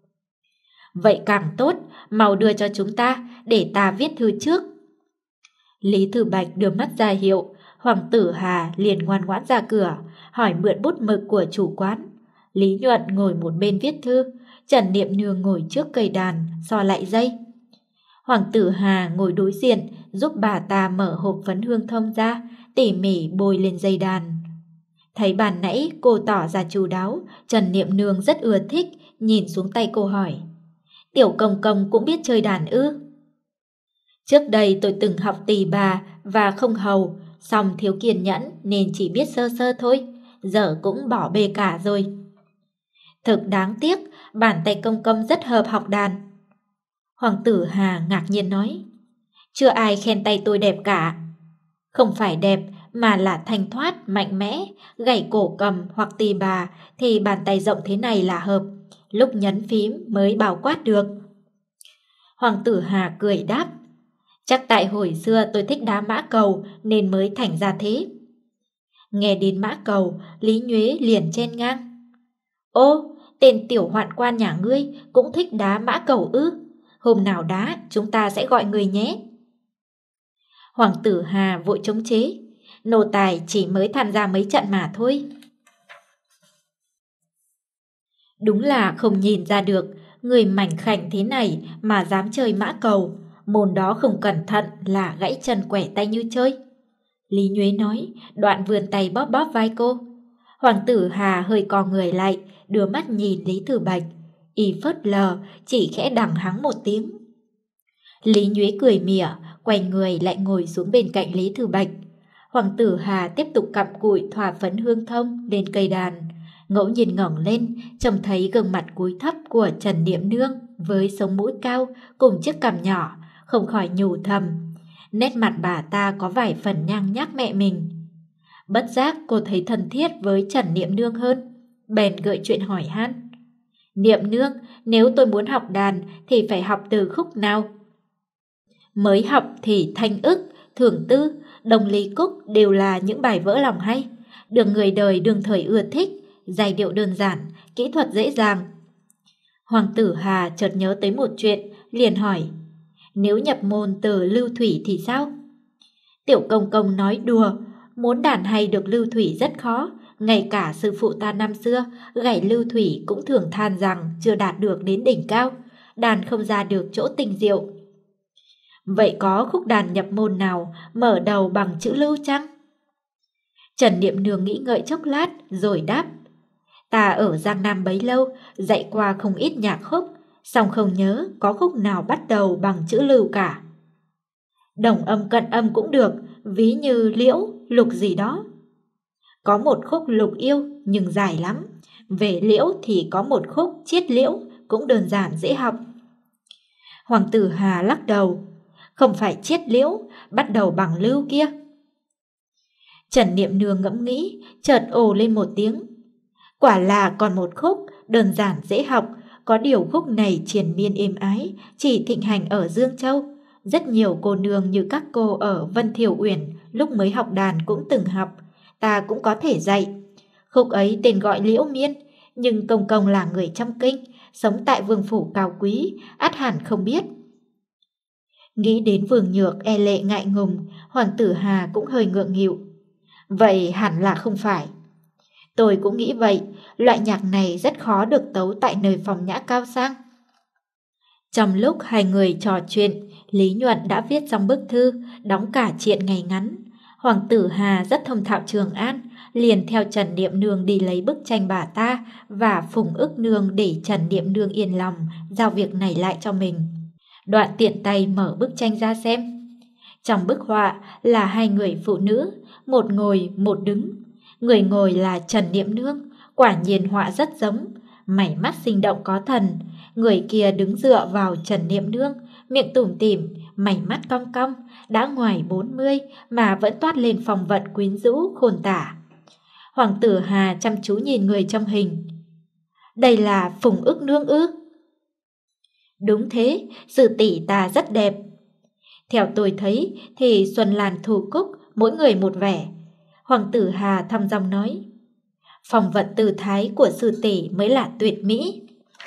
Vậy càng tốt, mau đưa cho chúng ta, để ta viết thư trước. Lý Thừa Bạch đưa mắt ra hiệu, Hoàng tử Hà liền ngoan ngoãn ra cửa, hỏi mượn bút mực của chủ quán. Lý Nhuận ngồi một bên viết thư, Trần Niệm Nương ngồi trước cây đàn, xò lại dây. Hoàng tử Hà ngồi đối diện, giúp bà ta mở hộp phấn hương thông ra, tỉ mỉ bôi lên dây đàn. Thấy bàn nãy cô tỏ ra chu đáo, Trần Niệm Nương rất ưa thích, nhìn xuống tay cô hỏi: Tiểu công công cũng biết chơi đàn ư? Trước đây tôi từng học tỳ bà và không hầu, song thiếu kiên nhẫn nên chỉ biết sơ sơ thôi, giờ cũng bỏ bê cả rồi. Thực đáng tiếc, bàn tay công công rất hợp học đàn. Hoàng tử Hà ngạc nhiên nói: Chưa ai khen tay tôi đẹp cả. Không phải đẹp mà là thanh thoát, mạnh mẽ, gảy cổ cầm hoặc tỳ bà thì bàn tay rộng thế này là hợp, lúc nhấn phím mới bao quát được. Hoàng tử Hà cười đáp: Chắc tại hồi xưa tôi thích đá mã cầu nên mới thành ra thế. Nghe đến mã cầu, Lý Nhuế liền chen ngang: Ô, tên tiểu hoạn quan nhà ngươi cũng thích đá mã cầu ư? Hôm nào đá chúng ta sẽ gọi người nhé. Hoàng tử Hà vội chống chế: Nô tài chỉ mới tham gia mấy trận mà thôi. Đúng là không nhìn ra được, người mảnh khảnh thế này mà dám chơi mã cầu, môn đó không cẩn thận là gãy chân quẻ tay như chơi. Lý Nhuế nói, đoạn vươn tay bóp bóp vai cô. Hoàng tử Hà hơi co người lại, đưa mắt nhìn Lý Thừa Bạch. Y phớt lờ, chỉ khẽ đằng hắng một tiếng. Lý Nhuế cười mỉa, quay người lại ngồi xuống bên cạnh Lý Thừa Bạch. Hoàng tử Hà tiếp tục cặm cụi thoa phấn hương thông lên cây đàn. Ngẫu nhiên ngẩng lên, trông thấy gương mặt cúi thấp của Trần Niệm Nương với sống mũi cao cùng chiếc cằm nhỏ, không khỏi nhủ thầm. Nét mặt bà ta có vài phần nhang nhác mẹ mình. Bất giác cô thấy thân thiết với Trần Niệm Nương hơn, bèn gợi chuyện hỏi han. Niệm Nương, nếu tôi muốn học đàn thì phải học từ khúc nào? Mới học thì Thanh Ức, Thường Tư, Đồng Lý Cúc đều là những bài vỡ lòng hay, được người đời đương thời ưa thích, giai điệu đơn giản, kỹ thuật dễ dàng. Hoàng tử Hà chợt nhớ tới một chuyện, liền hỏi, nếu nhập môn từ lưu thủy thì sao? Tiểu công công nói đùa, muốn đàn hay được lưu thủy rất khó, ngay cả sư phụ ta năm xưa gảy lưu thủy cũng thường than rằng chưa đạt được đến đỉnh cao, đàn không ra được chỗ tinh diệu. Vậy có khúc đàn nhập môn nào mở đầu bằng chữ lưu chăng? Trần Niệm Nương nghĩ ngợi chốc lát rồi đáp, ta ở Giang Nam bấy lâu, dạy qua không ít nhạc khúc, song không nhớ có khúc nào bắt đầu bằng chữ lưu cả. Đồng âm cận âm cũng được, ví như liễu, lục gì đó. Có một khúc lục yêu nhưng dài lắm, về liễu thì có một khúc chiết liễu cũng đơn giản dễ học. Hoàng tử Hà lắc đầu, không phải chiết liễu, bắt đầu bằng lưu kia. Trần Niệm Nương ngẫm nghĩ, chợt ồ lên một tiếng. Quả là còn một khúc, đơn giản dễ học, có điều khúc này triền miên êm ái, chỉ thịnh hành ở Dương Châu. Rất nhiều cô nương như các cô ở Vân Thiểu Uyển lúc mới học đàn cũng từng học, ta cũng có thể dạy. Khúc ấy tên gọi Liễu Miên, nhưng công công là người trong kinh, sống tại vương phủ cao quý, ắt hẳn không biết. Nghĩ đến Vương Nhược e lệ ngại ngùng, Hoàng tử Hà cũng hơi ngượng nghịu. Vậy hẳn là không phải. Tôi cũng nghĩ vậy, loại nhạc này rất khó được tấu tại nơi phòng nhã cao sang. Trong lúc hai người trò chuyện, Lý Nhuận đã viết xong bức thư, đóng cả triện ngày ngắn. Hoàng tử Hà rất thông thạo Trường An, liền theo Trần Niệm Nương đi lấy bức tranh bà ta và Phùng Ức Nương để Trần Niệm Nương yên lòng giao việc này lại cho mình. Đoạn tiện tay mở bức tranh ra xem. Trong bức họa là hai người phụ nữ, một ngồi một đứng. Người ngồi là Trần Niệm Nương, quả nhiên họa rất giống, mảy mắt sinh động có thần. Người kia đứng dựa vào Trần Niệm Nương, miệng tủm tỉm, mảy mắt cong cong, đã ngoài bốn mươi mà vẫn toát lên phong vận quyến rũ khôn tả. Hoàng tử Hà chăm chú nhìn người trong hình. Đây là Phùng Ức Nương ư? Đúng thế, sư tỷ ta rất đẹp. Theo tôi thấy thì Xuân Lan Thủ Cúc mỗi người một vẻ. Hoàng tử Hà thăm dòng nói, phong vận tư thái của sư tỷ mới là tuyệt mỹ.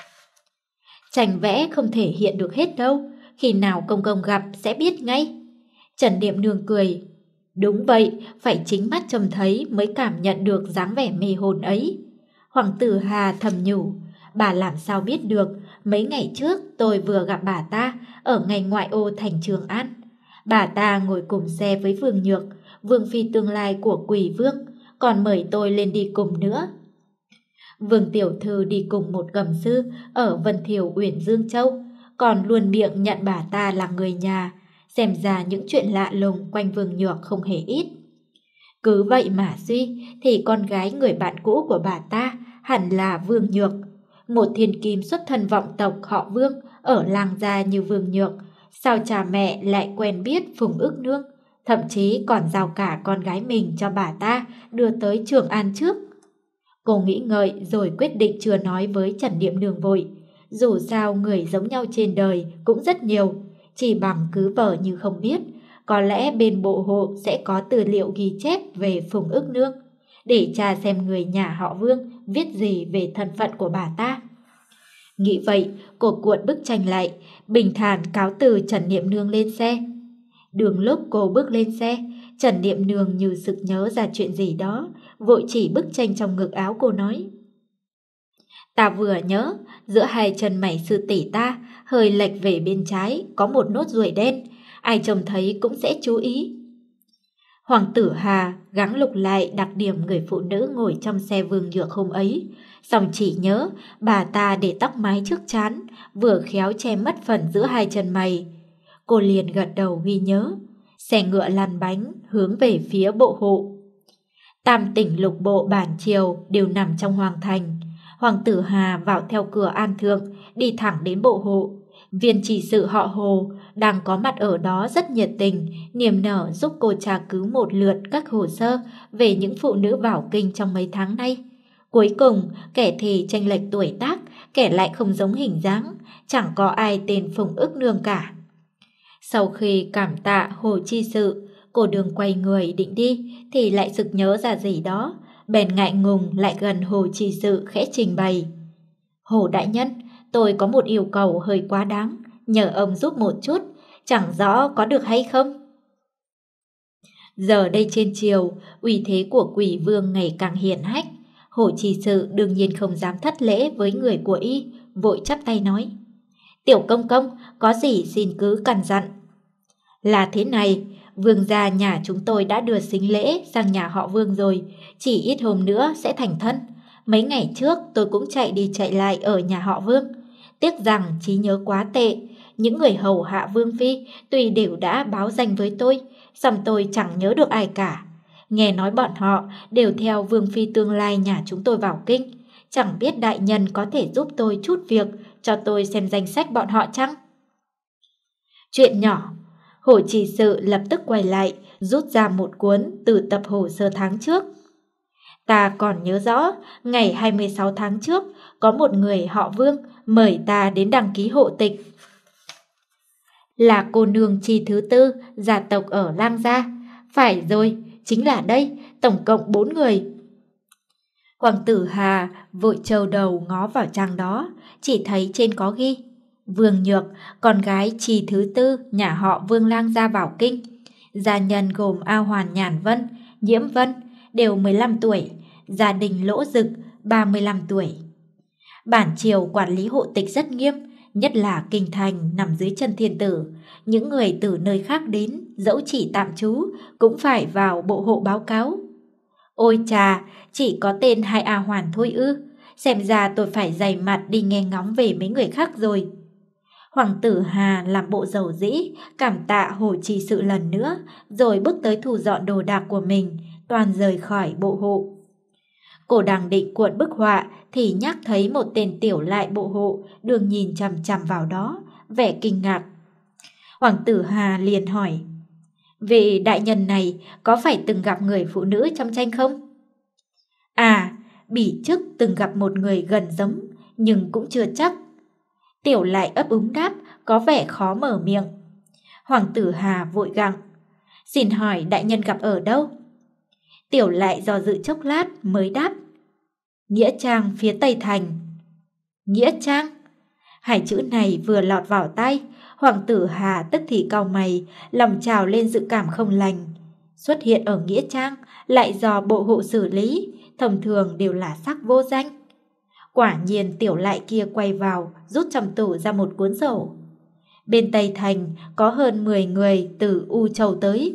Tranh vẽ không thể hiện được hết đâu, khi nào công công gặp sẽ biết ngay. Trần Niệm Nương cười, đúng vậy, phải chính mắt trông thấy mới cảm nhận được dáng vẻ mê hồn ấy. Hoàng tử Hà thầm nhủ, bà làm sao biết được, mấy ngày trước tôi vừa gặp bà ta ở ngay ngoại ô thành Trường An. Bà ta ngồi cùng xe với Vương Nhược, vương phi tương lai của Quỷ Vương, còn mời tôi lên đi cùng nữa. Vương tiểu thư đi cùng một gầm sư ở Vân Thiều Uyển Dương Châu, còn luôn miệng nhận bà ta là người nhà, xem ra những chuyện lạ lùng quanh Vương Nhược không hề ít. Cứ vậy mà suy thì con gái người bạn cũ của bà ta hẳn là Vương Nhược, một thiên kim xuất thân vọng tộc họ Vương ở làng gia như Vương Nhược, sao cha mẹ lại quen biết Phùng Ức Nương, thậm chí còn giao cả con gái mình cho bà ta đưa tới Trường An trước. Cô nghĩ ngợi rồi quyết định chưa nói với Trần Niệm Nương vội, dù sao người giống nhau trên đời cũng rất nhiều, chỉ bằng cứ vờ như không biết. Có lẽ bên bộ hộ sẽ có tư liệu ghi chép về Phùng Ức Nương, để tra xem người nhà họ Vương viết gì về thân phận của bà ta. Nghĩ vậy, cô cuộn bức tranh lại, bình thản cáo từ Trần Niệm Nương lên xe. Đường lúc cô bước lên xe, Trần Niệm Nương như sực nhớ ra chuyện gì đó, vội chỉ bức tranh trong ngực áo cô nói: Ta vừa nhớ, giữa hai chân mày sư tỷ ta hơi lệch về bên trái có một nốt ruồi đen, ai trông thấy cũng sẽ chú ý. Hoàng tử Hà gắng lục lại đặc điểm người phụ nữ ngồi trong xe Vương Nhược hôm ấy, song chỉ nhớ bà ta để tóc mái trước trán, vừa khéo che mất phần giữa hai chân mày. Cô liền gật đầu ghi nhớ. Xe ngựa lăn bánh hướng về phía bộ hộ. Tam tỉnh lục bộ bản triều đều nằm trong hoàng thành. Hoàng tử Hà vào theo cửa An Thượng, đi thẳng đến bộ hộ. Viên chỉ sự họ Hồ đang có mặt ở đó rất nhiệt tình, niềm nở giúp cô tra cứu một lượt các hồ sơ về những phụ nữ vào kinh trong mấy tháng nay. Cuối cùng, kẻ thì chênh lệch tuổi tác, kẻ lại không giống hình dáng, chẳng có ai tên Phùng Ức Nương cả. Sau khi cảm tạ Hồ chi sự, cô đường quay người định đi thì lại sực nhớ ra gì đó, bèn ngại ngùng lại gần Hồ chi sự khẽ trình bày: Hồ đại nhân, tôi có một yêu cầu hơi quá đáng, nhờ ông giúp một chút, chẳng rõ có được hay không? Giờ đây trên triều, uy thế của Quỷ Vương ngày càng hiển hách. Hồ chi sự đương nhiên không dám thất lễ với người của y, vội chắp tay nói: Tiểu công công, có gì xin cứ căn dặn. Là thế này, Vương gia nhà chúng tôi đã đưa sính lễ sang nhà họ Vương rồi, chỉ ít hôm nữa sẽ thành thân. Mấy ngày trước tôi cũng chạy đi chạy lại ở nhà họ Vương. Tiếc rằng trí nhớ quá tệ, những người hầu hạ Vương phi tuy đều đã báo danh với tôi, song tôi chẳng nhớ được ai cả. Nghe nói bọn họ đều theo Vương phi tương lai nhà chúng tôi vào kinh. Chẳng biết đại nhân có thể giúp tôi chút việc, cho tôi xem danh sách bọn họ chăng? Chuyện nhỏ. Hồ chỉ sự lập tức quay lại, rút ra một cuốn từ tập hồ sơ tháng trước. Ta còn nhớ rõ, ngày hai mươi sáu tháng trước, có một người họ Vương mời ta đến đăng ký hộ tịch. Là cô nương Chi thứ tư, gia tộc ở Lang Gia. Phải rồi, chính là đây, tổng cộng bốn người. Hoàng tử Hà vội trâu đầu ngó vào trang đó, chỉ thấy trên có ghi: Vương Nhược, con gái Chi thứ tư, nhà họ Vương Lang Gia vào kinh. Gia nhân gồm A Hoàn Nhàn Vân, Nhiễm Vân, đều mười lăm tuổi, gia đình Lỗ Dực, ba mươi lăm tuổi. Bản triều quản lý hộ tịch rất nghiêm, nhất là kinh thành nằm dưới chân thiên tử. Những người từ nơi khác đến, dẫu chỉ tạm trú, cũng phải vào bộ hộ báo cáo. Ôi chà, chỉ có tên hai A Hoàn thôi ư, xem ra tôi phải dày mặt đi nghe ngóng về mấy người khác rồi. Hoàng tử Hà làm bộ dầu dĩ, cảm tạ Hồ chi sự lần nữa, rồi bước tới thu dọn đồ đạc của mình, toàn rời khỏi bộ hộ. Cô đang định cuộn bức họa thì nhắc thấy một tên tiểu lại bộ hộ đường nhìn chằm chằm vào đó, vẻ kinh ngạc. Hoàng tử Hà liền hỏi: Vị đại nhân này có phải từng gặp người phụ nữ trong tranh không? À, bỉ chức từng gặp một người gần giống, nhưng cũng chưa chắc. Tiểu lại ấp úng đáp, có vẻ khó mở miệng. Hoàng tử Hà vội gặng: Xin hỏi đại nhân gặp ở đâu? Tiểu lại do dự chốc lát mới đáp: Nghĩa Trang phía Tây Thành. Nghĩa Trang? Hai chữ này vừa lọt vào tai, Hoàng tử Hà tức thì cau mày, lòng trào lên dự cảm không lành. Xuất hiện ở Nghĩa Trang lại do bộ hộ xử lý, thông thường đều là sắc vô danh. Quả nhiên tiểu lại kia quay vào, rút trong tủ ra một cuốn sổ. Bên Tây Thành có hơn mười người từ U Châu tới.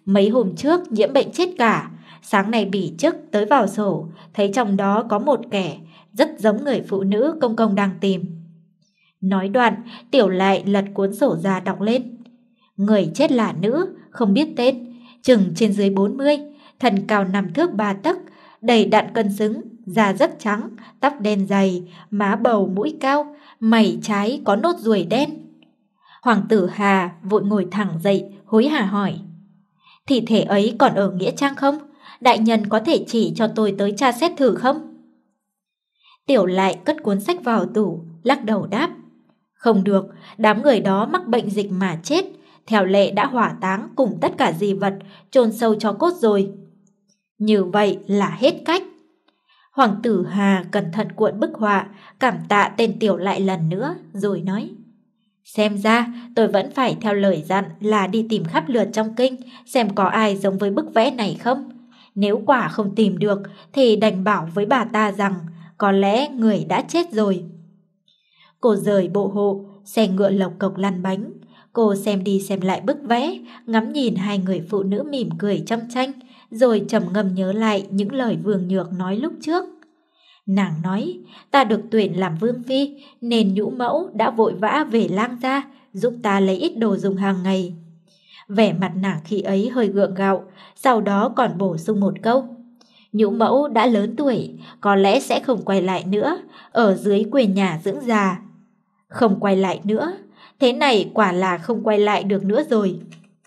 Mấy hôm trước nhiễm bệnh chết cả, sáng nay bỉ chức tới vào sổ, thấy trong đó có một kẻ rất giống người phụ nữ công công đang tìm. Nói đoạn, Tiểu Lại lật cuốn sổ ra đọc lên. Người chết là nữ, không biết tên, chừng trên dưới bốn mươi, thân cao nằm thước ba tấc, đầy đặn cân xứng, da rất trắng, tóc đen dày, má bầu mũi cao, mày trái có nốt ruồi đen. Hoàng tử Hà vội ngồi thẳng dậy, hối hả hỏi. Thi thể ấy còn ở nghĩa trang không? Đại nhân có thể chỉ cho tôi tới tra xét thử không? Tiểu Lại cất cuốn sách vào tủ, lắc đầu đáp. Không được, đám người đó mắc bệnh dịch mà chết, theo lệ đã hỏa táng cùng tất cả di vật, chôn sâu cho cốt rồi. Như vậy là hết cách. Hoàng tử Hà cẩn thận cuộn bức họa, cảm tạ tên Tiểu Lại lần nữa, rồi nói. Xem ra tôi vẫn phải theo lời dặn là đi tìm khắp lượt trong kinh, xem có ai giống với bức vẽ này không. Nếu quả không tìm được thì đành bảo với bà ta rằng có lẽ người đã chết rồi. Cô rời bộ hộ, xe ngựa lộc cộc lăn bánh. Cô xem đi xem lại bức vẽ, ngắm nhìn hai người phụ nữ mỉm cười trong tranh, rồi trầm ngâm nhớ lại những lời Vương Nhược nói lúc trước. Nàng nói, ta được tuyển làm vương phi, nên nhũ mẫu đã vội vã về lang gia, giúp ta lấy ít đồ dùng hàng ngày. Vẻ mặt nàng khi ấy hơi gượng gạo, sau đó còn bổ sung một câu. Nhũ mẫu đã lớn tuổi, có lẽ sẽ không quay lại nữa, ở dưới quê nhà dưỡng già. Không quay lại nữa, thế này quả là không quay lại được nữa rồi.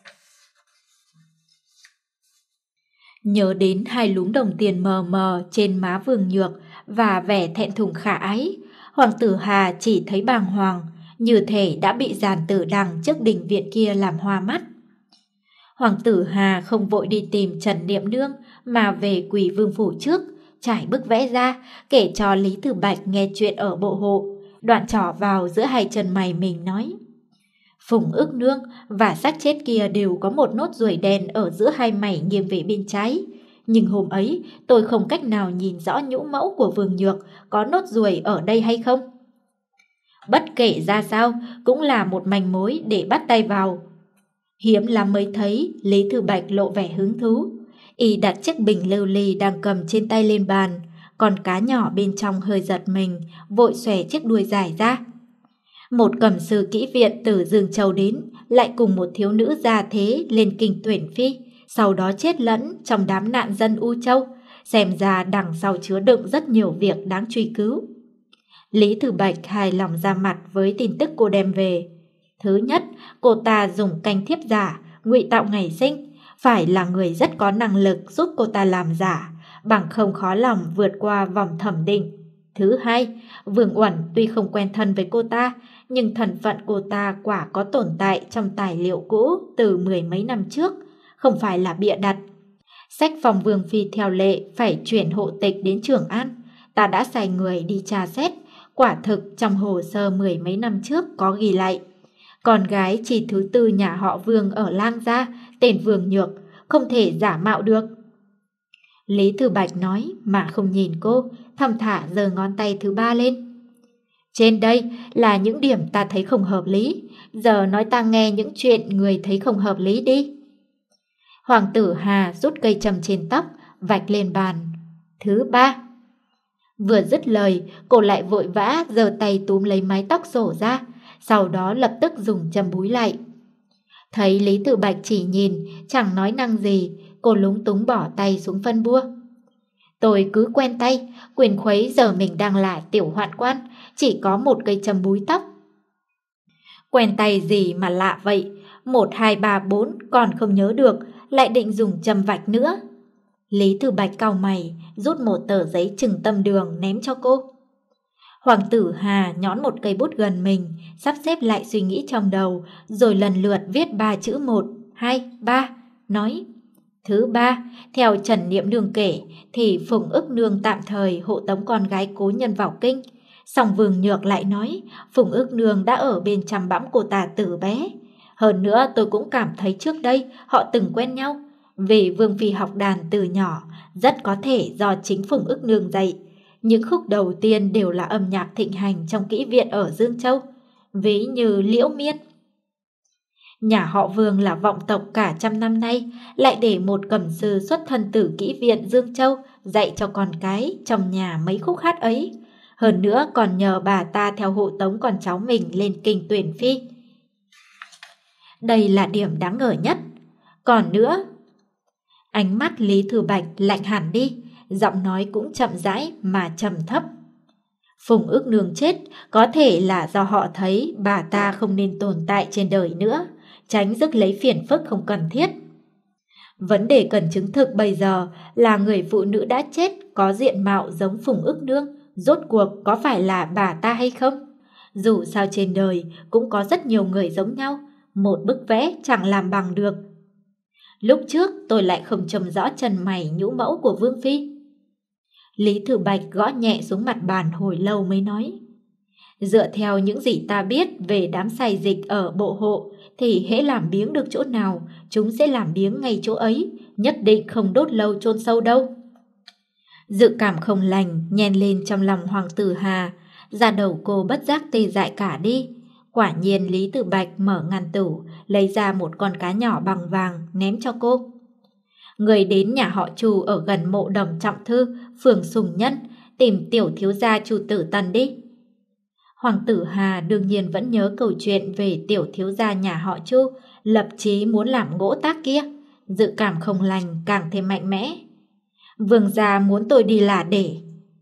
Nhớ đến hai lúm đồng tiền mờ mờ trên má Vương Nhược và vẻ thẹn thùng khả ái, Hoàng tử Hà chỉ thấy bàng hoàng, như thể đã bị giàn tử đằng trước đình viện kia làm hoa mắt. Hoàng tử Hà không vội đi tìm Trần Niệm Nương mà về Quỳ Vương phủ trước, trải bức vẽ ra, kể cho Lý Tử Bạch nghe chuyện ở bộ hộ, đoạn trỏ vào giữa hai chân mày mình nói. Phùng Ước Nương và xác chết kia đều có một nốt ruồi đen ở giữa hai mày nghiêng về bên trái. Nhưng hôm ấy tôi không cách nào nhìn rõ nhũ mẫu của Vương Nhược có nốt ruồi ở đây hay không. Bất kể ra sao cũng là một manh mối để bắt tay vào. Hiếm lắm mới thấy Lý Thư Bạch lộ vẻ hứng thú. Y đặt chiếc bình lưu ly đang cầm trên tay lên bàn, con cá nhỏ bên trong hơi giật mình, vội xòe chiếc đuôi dài ra. Một cẩm sư kỹ viện từ Dương Châu đến, lại cùng một thiếu nữ gia thế lên kinh tuyển phi, sau đó chết lẫn trong đám nạn dân U Châu, xem ra đằng sau chứa đựng rất nhiều việc đáng truy cứu. Lý Tử Bạch hài lòng ra mặt với tin tức cô đem về. Thứ nhất, cô ta dùng canh thiếp giả, ngụy tạo ngày sinh, phải là người rất có năng lực giúp cô ta làm giả, bằng không khó lòng vượt qua vòng thẩm định. Thứ hai, Vương Uẩn tuy không quen thân với cô ta, nhưng thân phận cô ta quả có tồn tại trong tài liệu cũ từ mười mấy năm trước, không phải là bịa đặt. Sách phòng Vương Phi theo lệ phải chuyển hộ tịch đến Trường An, ta đã sai người đi tra xét, quả thực trong hồ sơ mười mấy năm trước có ghi lại. Con gái chỉ thứ tư nhà họ Vương ở Lang Gia, tên Vương Nhược, không thể giả mạo được. Lý Thư Bạch nói mà không nhìn cô, thầm thả giơ ngón tay thứ ba lên. Trên đây là những điểm ta thấy không hợp lý, giờ nói ta nghe những chuyện người thấy không hợp lý đi. Hoàng tử Hà rút cây châm trên tóc, vạch lên bàn. Thứ ba. Vừa dứt lời, cô lại vội vã giơ tay túm lấy mái tóc xổ ra, sau đó lập tức dùng châm búi lại. Thấy Lý Tử Bạch chỉ nhìn, chẳng nói năng gì, cô lúng túng bỏ tay xuống phân bua. Tôi cứ quen tay, quyền khuấy giờ mình đang là tiểu hoạn quan, chỉ có một cây châm búi tóc. Quen tay gì mà lạ vậy, một, hai, ba, bốn còn không nhớ được, lại định dùng châm vạch nữa. Lý Tử Bạch cau mày, rút một tờ giấy trừng tâm đường ném cho cô. Hoàng tử Hà nhón một cây bút gần mình, sắp xếp lại suy nghĩ trong đầu, rồi lần lượt viết ba chữ một, hai, ba, nói. Thứ ba, theo Trần Niệm Nương kể, thì Phùng Ức Nương tạm thời hộ tống con gái cố nhân vào kinh. Song Vương Nhược lại nói, Phùng Ức Nương đã ở bên chăm bẵm cô ta từ bé. Hơn nữa tôi cũng cảm thấy trước đây họ từng quen nhau. Vì Vương Phi học đàn từ nhỏ, rất có thể do chính Phùng Ức Nương dạy. Những khúc đầu tiên đều là âm nhạc thịnh hành trong kỹ viện ở Dương Châu, ví như Liễu Miên. Nhà họ Vương là vọng tộc cả trăm năm nay, lại để một cẩm sư xuất thân từ kỹ viện Dương Châu dạy cho con cái trong nhà mấy khúc hát ấy. Hơn nữa còn nhờ bà ta theo hộ tống con cháu mình lên kinh tuyển phi. Đây là điểm đáng ngờ nhất. Còn nữa, ánh mắt Lý Thư Bạch lạnh hẳn đi, giọng nói cũng chậm rãi mà trầm thấp. Phùng Ước Nương chết có thể là do họ thấy bà ta không nên tồn tại trên đời nữa, tránh rước lấy phiền phức không cần thiết. Vấn đề cần chứng thực bây giờ là người phụ nữ đã chết có diện mạo giống Phùng Ước Nương, rốt cuộc có phải là bà ta hay không? Dù sao trên đời cũng có rất nhiều người giống nhau, một bức vẽ chẳng làm bằng được. Lúc trước tôi lại không trông rõ chân mày nhũ mẫu của Vương Phi. Lý Thư Bạch gõ nhẹ xuống mặt bàn hồi lâu mới nói. Dựa theo những gì ta biết về đám sai dịch ở bộ hộ thì hễ làm biếng được chỗ nào, chúng sẽ làm biếng ngay chỗ ấy, nhất định không đốt lâu chôn sâu đâu. Dự cảm không lành nhen lên trong lòng Hoàng tử Hà, da đầu cô bất giác tê dại cả đi. Quả nhiên Lý Tử Bạch mở ngăn tủ, lấy ra một con cá nhỏ bằng vàng ném cho cô. Người đến nhà họ Chu ở gần mộ Đồng Trọng Thư, phường Sùng Nhân, tìm tiểu thiếu gia Chu Tử Tần đi. Hoàng tử Hà đương nhiên vẫn nhớ câu chuyện về tiểu thiếu gia nhà họ Chu, lập chí muốn làm ngỗ tác kia. Dự cảm không lành càng thêm mạnh mẽ. Vương gia muốn tôi đi là để.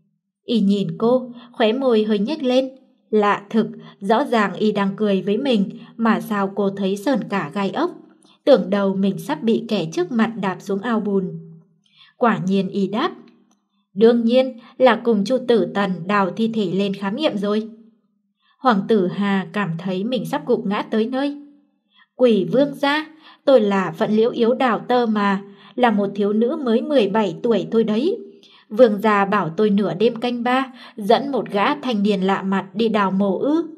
Y nhìn cô, khóe môi hơi nhếch lên. Lạ thực, rõ ràng y đang cười với mình mà sao cô thấy sờn cả gai ốc. Tưởng đầu mình sắp bị kẻ trước mặt đạp xuống ao bùn. Quả nhiên y đáp. Đương nhiên là cùng Chu Tử Tần đào thi thể lên khám nghiệm rồi. Hoàng tử Hà cảm thấy mình sắp gục ngã tới nơi. Quỷ vương gia, tôi là Vận Liễu Yếu Đào Tơ mà, là một thiếu nữ mới mười bảy tuổi thôi đấy. Vương gia bảo tôi nửa đêm canh ba dẫn một gã thanh niên lạ mặt đi đào mộ ư?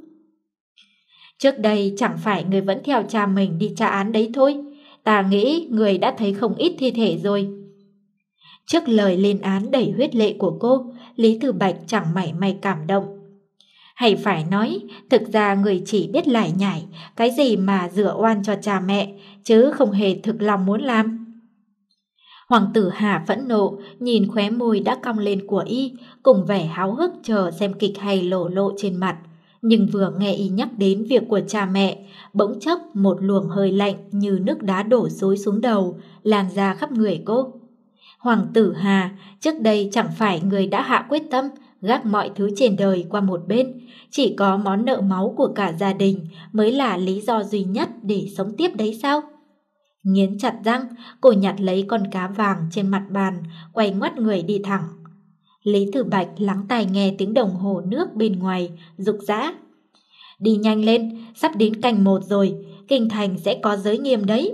Trước đây chẳng phải người vẫn theo cha mình đi tra án đấy thôi. Ta nghĩ người đã thấy không ít thi thể rồi. Trước lời lên án đầy huyết lệ của cô, Lý Thư Bạch chẳng mảy may cảm động. Hay phải nói, thực ra người chỉ biết lải nhải, cái gì mà rửa oan cho cha mẹ, chứ không hề thực lòng muốn làm. Hoàng tử Hà phẫn nộ, nhìn khóe môi đã cong lên của y, cùng vẻ háo hức chờ xem kịch hay lộ lộ trên mặt. Nhưng vừa nghe y nhắc đến việc của cha mẹ, bỗng chốc một luồng hơi lạnh như nước đá đổ xối xuống đầu, lan ra khắp người cô. Hoàng tử Hà trước đây chẳng phải người đã hạ quyết tâm gác mọi thứ trên đời qua một bên, chỉ có món nợ máu của cả gia đình mới là lý do duy nhất để sống tiếp đấy sao? Nghiến chặt răng, cô nhặt lấy con cá vàng trên mặt bàn, quay ngoắt người đi thẳng. Lý Tử Bạch lắng tai nghe tiếng đồng hồ nước bên ngoài, rục rã. Đi nhanh lên, sắp đến canh một rồi, kinh thành sẽ có giới nghiêm đấy.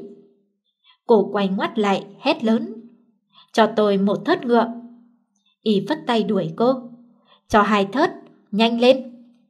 Cô quay ngoắt lại, hét lớn. Cho tôi một thớt ngựa. Y phất tay đuổi cô. Cho hai thớt, nhanh lên.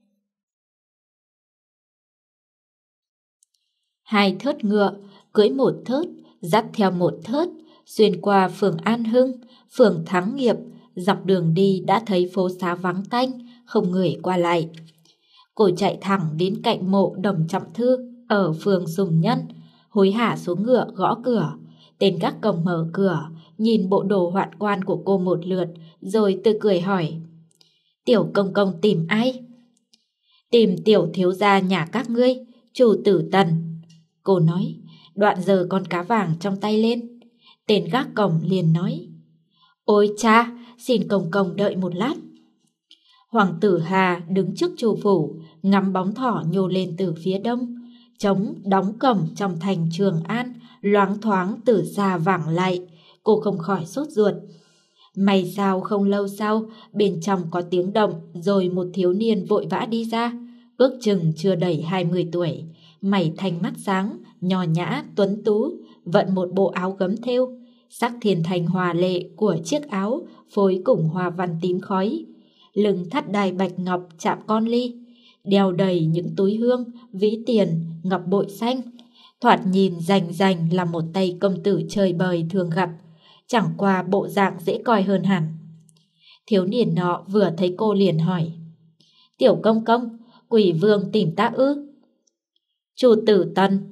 Hai thớt ngựa, cưỡi một thớt, dắt theo một thớt, xuyên qua phường An Hưng, phường Thắng Nghiệp, dọc đường đi đã thấy phố xá vắng tanh, không người qua lại. Cô chạy thẳng đến cạnh mộ Đồng Trọng Thư ở phường Sùng Nhân, hối hả xuống ngựa gõ cửa. Tên gác cổng mở cửa, nhìn bộ đồ hoạn quan của cô một lượt, rồi tươi cười hỏi. Tiểu công công tìm ai? Tìm tiểu thiếu gia nhà các ngươi, Chu Tử Tần. Cô nói, đoạn giơ con cá vàng trong tay lên. Tên gác cổng liền nói. Ôi cha, xin công công đợi một lát. Hoàng tử Hà đứng trước Chu phủ, ngắm bóng thỏ nhô lên từ phía đông. Trống đóng cổng trong thành Trường An, loáng thoáng từ xa vẳng lại. Cô không khỏi sốt ruột. May sao không lâu sau, bên trong có tiếng động, rồi một thiếu niên vội vã đi ra. Ước chừng chưa đầy hai mươi tuổi, mày thanh mắt sáng, nho nhã, tuấn tú, vận một bộ áo gấm thêu. Sắc thiên thành hòa lệ của chiếc áo phối cùng hoa văn tím khói. Lưng thắt đai bạch ngọc chạm con ly, đeo đầy những túi hương, ví tiền, ngọc bội xanh. Thoạt nhìn rành rành là một tay công tử chơi bời thường gặp, chẳng qua bộ dạng dễ coi hơn hẳn. Thiếu niên nọ vừa thấy cô liền hỏi. Tiểu công công, quỷ vương tìm ta ư? Chu Tử Tần.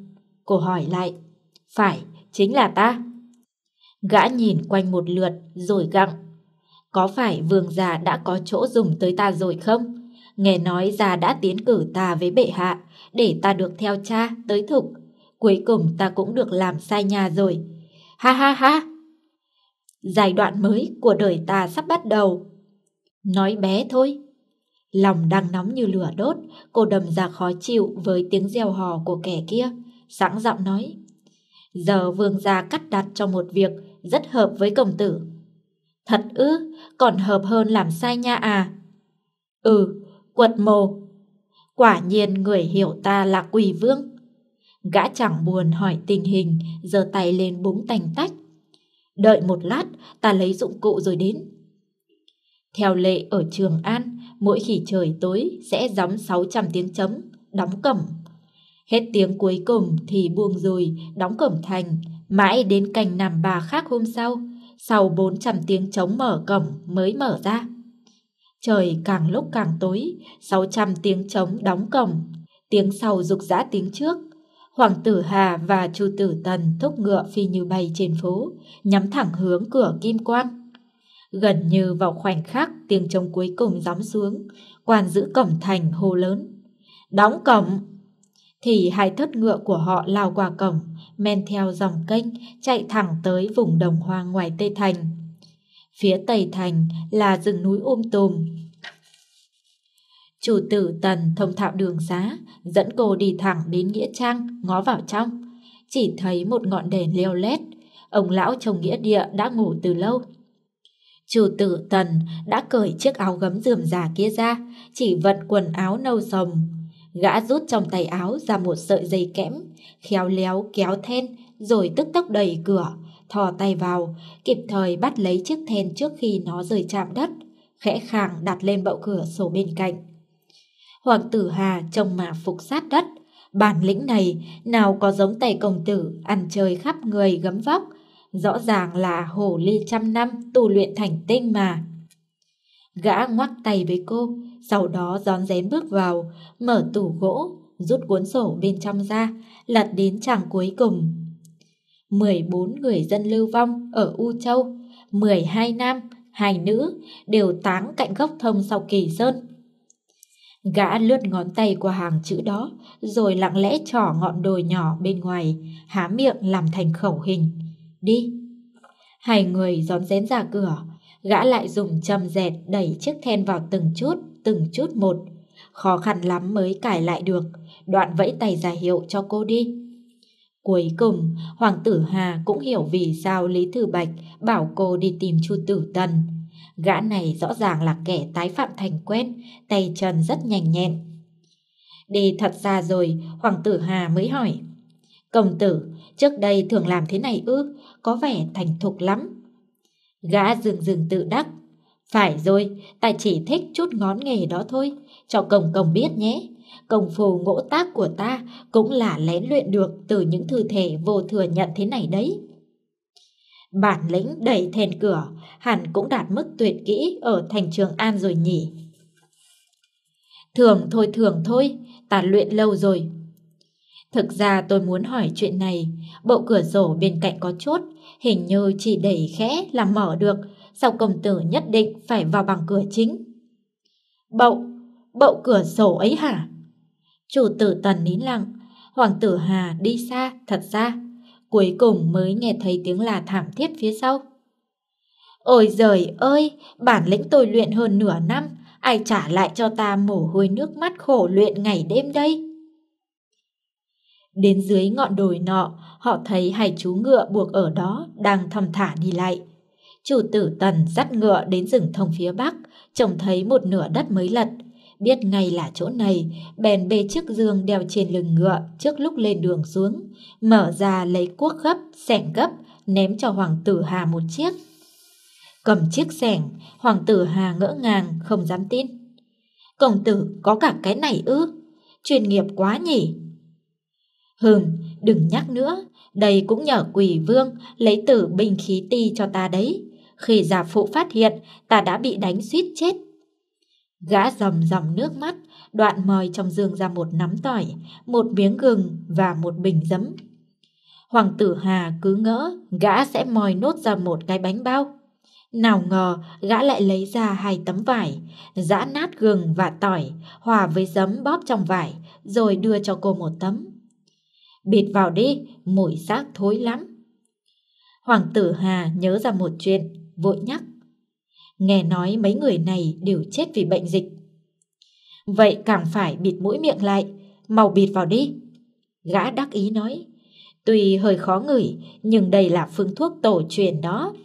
Cô hỏi lại. Phải, chính là ta. Gã nhìn quanh một lượt rồi gặng. Có phải vương gia đã có chỗ dùng tới ta rồi không? Nghe nói gia đã tiến cử ta với bệ hạ để ta được theo cha tới thục. Cuối cùng ta cũng được làm sai nhà rồi. Ha ha ha! Giai đoạn mới của đời ta sắp bắt đầu. Nói bé thôi. Lòng đang nóng như lửa đốt, cô đâm ra khó chịu với tiếng reo hò của kẻ kia, sẵn giọng nói. Giờ vương gia cắt đặt cho một việc rất hợp với công tử. Thật ư, còn hợp hơn làm sai nha à? Ừ, quật mồ. Quả nhiên người hiểu ta là Quỷ Vương. Gã chẳng buồn hỏi tình hình, giơ tay lên búng tành tách. Đợi một lát, ta lấy dụng cụ rồi đến. Theo lệ ở Trường An, mỗi khi trời tối sẽ gióng sáu trăm tiếng trống, đóng cổng. Hết tiếng cuối cùng thì buông dùi, đóng cổng thành, mãi đến canh nằm bà khác hôm sau, sau bốn trăm tiếng trống mở cổng mới mở ra. Trời càng lúc càng tối, sáu trăm tiếng trống đóng cổng, tiếng sau rục rã tiếng trước. Hoàng tử Hà và Chu tử Tần thúc ngựa phi như bay trên phố, nhắm thẳng hướng cửa Kim Quang. Gần như vào khoảnh khắc tiếng trống cuối cùng gióng xuống, quan giữ cổng thành hô lớn. Đóng cổng! Thì hai thất ngựa của họ lao qua cổng, men theo dòng kênh, chạy thẳng tới vùng đồng hoang ngoài Tây Thành. Phía Tây Thành là rừng núi um tùm. Chủ tử Tần thông thạo đường xá, dẫn cô đi thẳng đến nghĩa trang, ngó vào trong. Chỉ thấy một ngọn đèn leo lét, ông lão trồng nghĩa địa đã ngủ từ lâu. Chủ tử Tần đã cởi chiếc áo gấm rườm rà kia ra, chỉ vận quần áo nâu sồng. Gã rút trong tay áo ra một sợi dây kẽm, khéo léo kéo then, rồi tức tốc đẩy cửa, thò tay vào, kịp thời bắt lấy chiếc then trước khi nó rời chạm đất, khẽ khàng đặt lên bậu cửa sổ bên cạnh. Hoàng tử Hà trông mà phục sát đất, bản lĩnh này nào có giống tay công tử ăn chơi khắp người gấm vóc, rõ ràng là hổ ly trăm năm tu luyện thành tinh mà. Gã ngoắc tay với cô, sau đó rón rén bước vào, mở tủ gỗ, rút cuốn sổ bên trong ra, lật đến trang cuối cùng. mười bốn người dân lưu vong ở U Châu, mười hai nam, hai nữ, đều táng cạnh gốc thông sau Kỳ Sơn. Gã lướt ngón tay qua hàng chữ đó, rồi lặng lẽ trỏ ngọn đồi nhỏ bên ngoài, há miệng làm thành khẩu hình. Đi! Hai người rón rén ra cửa, gã lại dùng châm dẹt đẩy chiếc then vào từng chút, từng chút một. Khó khăn lắm mới cài lại được, đoạn vẫy tay ra hiệu cho cô đi. Cuối cùng, Hoàng tử Hà cũng hiểu vì sao Lý Thư Bạch bảo cô đi tìm Chu tử Tần. Gã này rõ ràng là kẻ tái phạm thành quen, tay chân rất nhanh nhẹn. Đi thật xa rồi, Hoàng tử Hà mới hỏi. Công tử, trước đây thường làm thế này ư, có vẻ thành thục lắm. Gã dừng dừng tự đắc. Phải rồi, ta chỉ thích chút ngón nghề đó thôi, cho công công biết nhé. Công phu ngỗ tác của ta cũng là lén luyện được từ những thư thể vô thừa nhận thế này đấy. Bản lĩnh đẩy then cửa hẳn cũng đạt mức tuyệt kỹ ở thành Trường An rồi nhỉ. Thường thôi thường thôi, ta luyện lâu rồi. Thực ra tôi muốn hỏi chuyện này, bộ cửa sổ bên cạnh có chốt, hình như chỉ đẩy khẽ là mở được, sao công tử nhất định phải vào bằng cửa chính? Bậu, bậu cửa sổ ấy hả? Chủ tử Tần nín lặng, Hoàng tử Hà đi xa thật ra, cuối cùng mới nghe thấy tiếng là thảm thiết phía sau. Ôi giời ơi, bản lĩnh tôi luyện hơn nửa năm, ai trả lại cho ta mồ hôi nước mắt khổ luyện ngày đêm đây? Đến dưới ngọn đồi nọ, họ thấy hai chú ngựa buộc ở đó đang thầm thả đi lại. Chủ tử Tần dắt ngựa đến rừng thông phía bắc, trông thấy một nửa đất mới lật. Biết ngay là chỗ này, bèn bê chiếc giường đeo trên lưng ngựa trước lúc lên đường xuống, mở ra lấy cuốc gấp, xẻng gấp, ném cho Hoàng tử Hà một chiếc. Cầm chiếc xẻng, Hoàng tử Hà ngỡ ngàng, không dám tin. Công tử có cả cái này ư? Chuyên nghiệp quá nhỉ? Hừm, đừng nhắc nữa, đây cũng nhờ Quỷ Vương lấy tử binh khí ti cho ta đấy. Khi giả phụ phát hiện, ta đã bị đánh suýt chết. Gã ròng ròng nước mắt, đoạn moi trong giường ra một nắm tỏi, một miếng gừng và một bình giấm. Hoàng tử Hà cứ ngỡ gã sẽ moi nốt ra một cái bánh bao. Nào ngờ gã lại lấy ra hai tấm vải, giã nát gừng và tỏi, hòa với giấm bóp trong vải, rồi đưa cho cô một tấm. Bịt vào đi, mùi xác thối lắm. Hoàng tử Hà nhớ ra một chuyện, vội nhắc. Nghe nói mấy người này đều chết vì bệnh dịch. Vậy càng phải bịt mũi miệng lại, mau bịt vào đi. Gã đắc ý nói. Tuy hơi khó ngửi, nhưng đây là phương thuốc tổ truyền đó.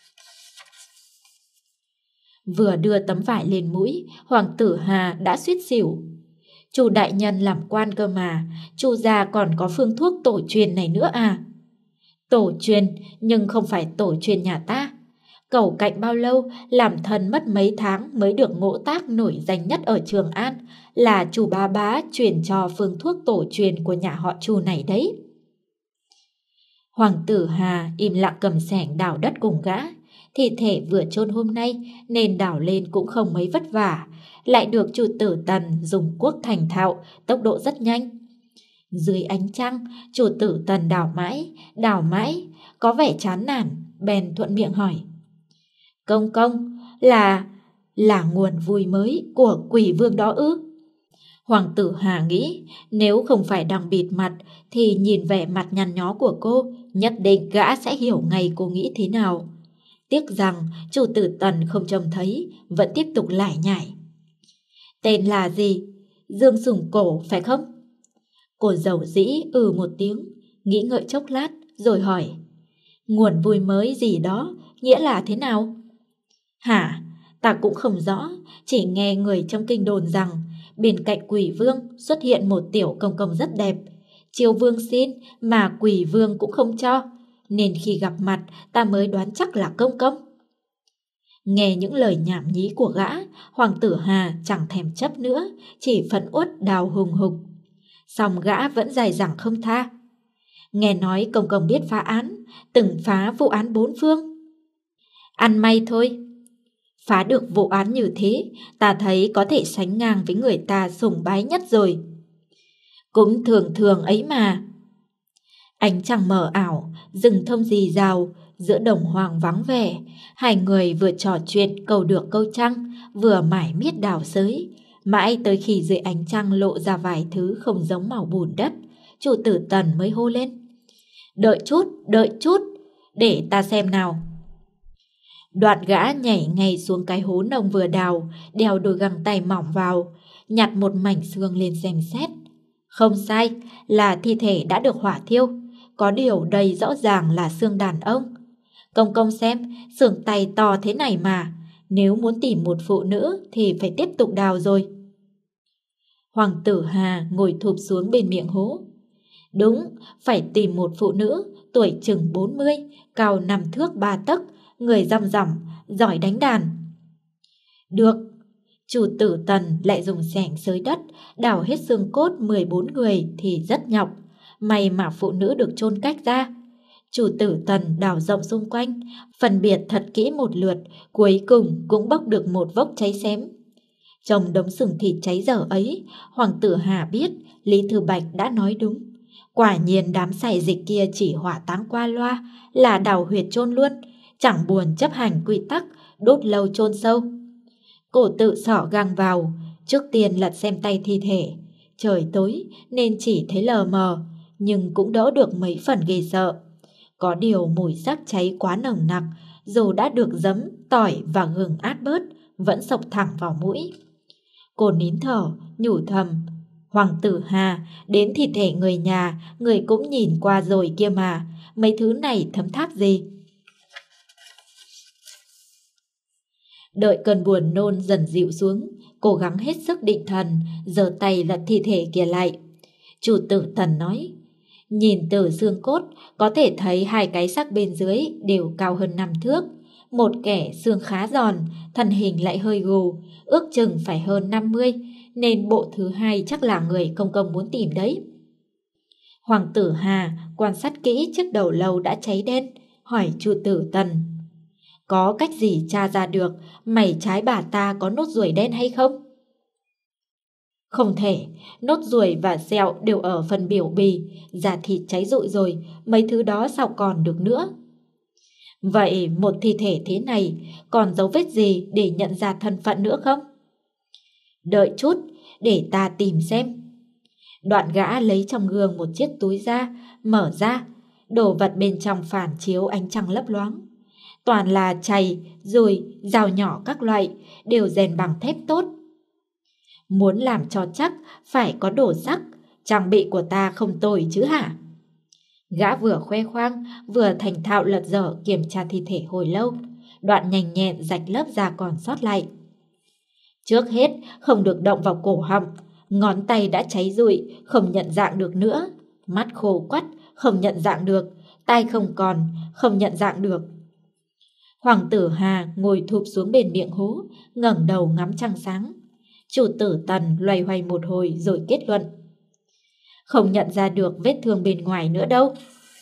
Vừa đưa tấm vải lên mũi, Hoàng tử Hà đã suýt xỉu. Chu đại nhân làm quan cơ mà, Chu gia còn có phương thuốc tổ truyền này nữa à? Tổ truyền, nhưng không phải tổ truyền nhà ta. Cẩu cạnh bao lâu, làm thần mất mấy tháng mới được ngỗ tác nổi danh nhất ở Trường An, là Chu bá bá truyền cho phương thuốc tổ truyền của nhà họ Chu này đấy. Hoàng tử Hà im lặng cầm xẻng đào đất cùng gã. Thi thể vừa chôn hôm nay nên đào lên cũng không mấy vất vả, lại được Chu Tử Tần dùng cuốc thành thạo, tốc độ rất nhanh. Dưới ánh trăng, Chu Tử Tần đào mãi, đào mãi, có vẻ chán nản, bèn thuận miệng hỏi. Công công, là, là nguồn vui mới của quỷ vương đó ư? Hoàng tử Hà nghĩ nếu không phải đang bịt mặt thì nhìn vẻ mặt nhăn nhó của cô, nhất định gã sẽ hiểu ngay cô nghĩ thế nào. Tiếc rằng Chu Tử Tần không trông thấy, vẫn tiếp tục lải nhải. Tên là gì? Dương Sùng Cổ phải không? Cô dầu dĩ ừ một tiếng, nghĩ ngợi chốc lát rồi hỏi. Nguồn vui mới gì đó, nghĩa là thế nào? Hả? Ta cũng không rõ, chỉ nghe người trong kinh đồn rằng bên cạnh quỷ vương xuất hiện một tiểu công công rất đẹp. Triều vương xin mà quỷ vương cũng không cho, nên khi gặp mặt ta mới đoán chắc là công công. Nghe những lời nhảm nhí của gã, Hoàng tử Hà chẳng thèm chấp nữa, chỉ phẫn uất đào hùng hục. Song gã vẫn dài dẳng không tha. Nghe nói công công biết phá án, từng phá vụ án bốn phương. Ăn may thôi. Phá được vụ án như thế, ta thấy có thể sánh ngang với người ta sùng bái nhất rồi. Cũng thường thường ấy mà. Ánh trăng mờ ảo, rừng thông rì rào, giữa đồng hoang vắng vẻ. Hai người vừa trò chuyện câu được câu trăng, vừa mải miết đào xới. Mãi tới khi dưới ánh trăng lộ ra vài thứ không giống màu bùn đất, Chu Tử Tần mới hô lên. Đợi chút, đợi chút, để ta xem nào. Đoạn gã nhảy ngay xuống cái hố nông vừa đào, đeo đôi găng tay mỏng vào, nhặt một mảnh xương lên xem xét. Không sai, là thi thể đã được hỏa thiêu, có điều đây rõ ràng là xương đàn ông. Công công xem, xương tay to thế này mà, nếu muốn tìm một phụ nữ thì phải tiếp tục đào rồi. Hoàng tử Hà ngồi thụp xuống bên miệng hố. Đúng, phải tìm một phụ nữ, tuổi chừng bốn mươi, cao năm thước ba tấc, người răm rằm, giỏi đánh đàn. Được, Chu Tử Tần lại dùng xẻng xới đất, đào hết xương cốt mười bốn người thì rất nhọc. May mà phụ nữ được chôn cách ra. Chu Tử Tần đào rộng xung quanh, phân biệt thật kỹ một lượt, cuối cùng cũng bóc được một vốc cháy xém. Trong đống sừng thịt cháy dở ấy, Hoàng tử Hà biết Lý Thư Bạch đã nói đúng. Quả nhiên đám xài dịch kia chỉ hỏa táng qua loa, là đào huyệt chôn luôn, chẳng buồn chấp hành quy tắc, đốt lâu chôn sâu. Cô tự xỏ găng vào, trước tiên lật xem tay thi thể. Trời tối nên chỉ thấy lờ mờ, nhưng cũng đỡ được mấy phần ghê sợ. Có điều mùi xác cháy quá nồng nặc, dù đã được giấm, tỏi và gừng át bớt, vẫn xộc thẳng vào mũi. Cô nín thở, nhủ thầm. Hoàng tử Hà, đến thi thể người nhà, người cũng nhìn qua rồi kia mà, mấy thứ này thấm tháp gì? Đợi cơn buồn nôn dần dịu xuống, cố gắng hết sức định thần, giơ tay lật thi thể kia lại. Chu Tử Tần nói, nhìn từ xương cốt, có thể thấy hai cái xác bên dưới đều cao hơn năm thước. Một kẻ xương khá giòn, thân hình lại hơi gù, ước chừng phải hơn năm mươi, nên bộ thứ hai chắc là người công công muốn tìm đấy. Hoàng tử Hà quan sát kỹ chiếc đầu lâu đã cháy đen, hỏi Chu Tử Tần, có cách gì tra ra được mày trái bà ta có nốt ruồi đen hay không? Không thể, nốt ruồi và sẹo đều ở phần biểu bì, da thịt cháy rụi rồi, mấy thứ đó sao còn được nữa. Vậy một thi thể thế này còn dấu vết gì để nhận ra thân phận nữa không? Đợi chút, để ta tìm xem. Đoạn gã lấy trong gương một chiếc túi ra, mở ra, đồ vật bên trong phản chiếu ánh trăng lấp loáng. Toàn là chày, dùi, dao nhỏ các loại, đều rèn bằng thép tốt. Muốn làm cho chắc, phải có đồ sắc, trang bị của ta không tồi chứ hả? Gã vừa khoe khoang, vừa thành thạo lật dở kiểm tra thi thể hồi lâu, đoạn nhanh nhẹn rạch lớp da còn sót lại. Trước hết, không được động vào cổ họng, ngón tay đã cháy rụi, không nhận dạng được nữa, mắt khô quắt, không nhận dạng được, tai không còn, không nhận dạng được. Hoàng tử Hà ngồi thụp xuống bên miệng hố, ngẩng đầu ngắm trăng sáng. Chủ tử Tần loay hoay một hồi rồi kết luận. Không nhận ra được vết thương bên ngoài nữa đâu.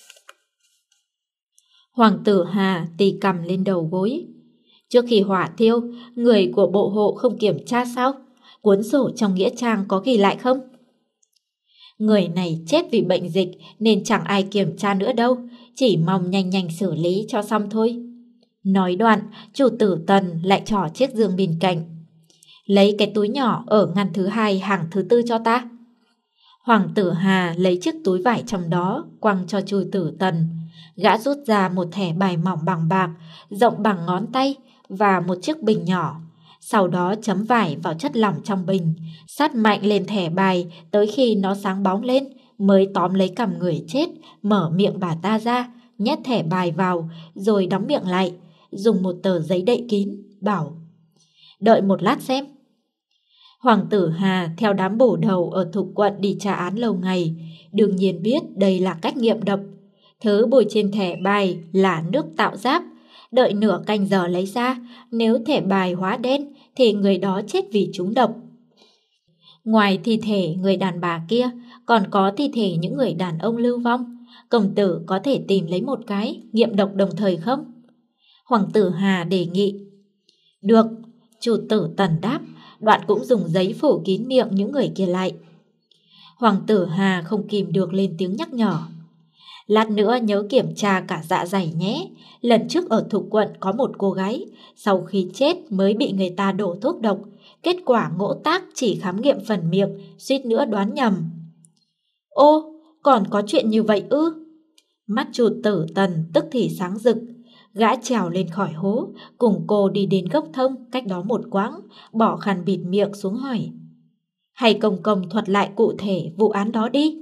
Hoàng tử Hà tì cằm lên đầu gối. Trước khi hỏa thiêu, người của bộ hộ không kiểm tra sao? Cuốn sổ trong nghĩa trang có ghi lại không? Người này chết vì bệnh dịch nên chẳng ai kiểm tra nữa đâu, chỉ mong nhanh nhanh xử lý cho xong thôi. Nói đoạn, chủ tử Tần lại trỏ chiếc giường bên cạnh. Lấy cái túi nhỏ ở ngăn thứ hai hàng thứ tư cho ta. Hoàng tử Hà lấy chiếc túi vải trong đó quăng cho chủ tử Tần. Gã rút ra một thẻ bài mỏng bằng bạc, rộng bằng ngón tay và một chiếc bình nhỏ. Sau đó chấm vải vào chất lỏng trong bình, sát mạnh lên thẻ bài tới khi nó sáng bóng lên, mới tóm lấy cằm người chết, mở miệng bà ta ra, nhét thẻ bài vào rồi đóng miệng lại, dùng một tờ giấy đậy kín, bảo: đợi một lát xem. Hoàng tử Hà theo đám bổ đầu ở Thục quận đi tra án lâu ngày, đương nhiên biết đây là cách nghiệm độc. Thứ bôi trên thẻ bài là nước tạo giáp, đợi nửa canh giờ lấy ra, nếu thẻ bài hóa đen thì người đó chết vì trúng độc. Ngoài thi thể người đàn bà kia, còn có thi thể những người đàn ông lưu vong. Công tử có thể tìm lấy một cái nghiệm độc đồng thời không? Hoàng tử Hà đề nghị. Được, chủ tử Tần đáp, đoạn cũng dùng giấy phủ kín miệng những người kia lại. Hoàng tử Hà không kìm được lên tiếng nhắc nhở. Lát nữa nhớ kiểm tra cả dạ dày nhé. Lần trước ở Thục quận có một cô gái, sau khi chết mới bị người ta đổ thuốc độc. Kết quả ngỗ tác chỉ khám nghiệm phần miệng, suýt nữa đoán nhầm. Ô, còn có chuyện như vậy ư? Mắt chủ tử Tần tức thì sáng rực. Gã trèo lên khỏi hố, cùng cô đi đến gốc thông cách đó một quãng, bỏ khăn bịt miệng xuống hỏi. Hay công công thuật lại cụ thể vụ án đó đi.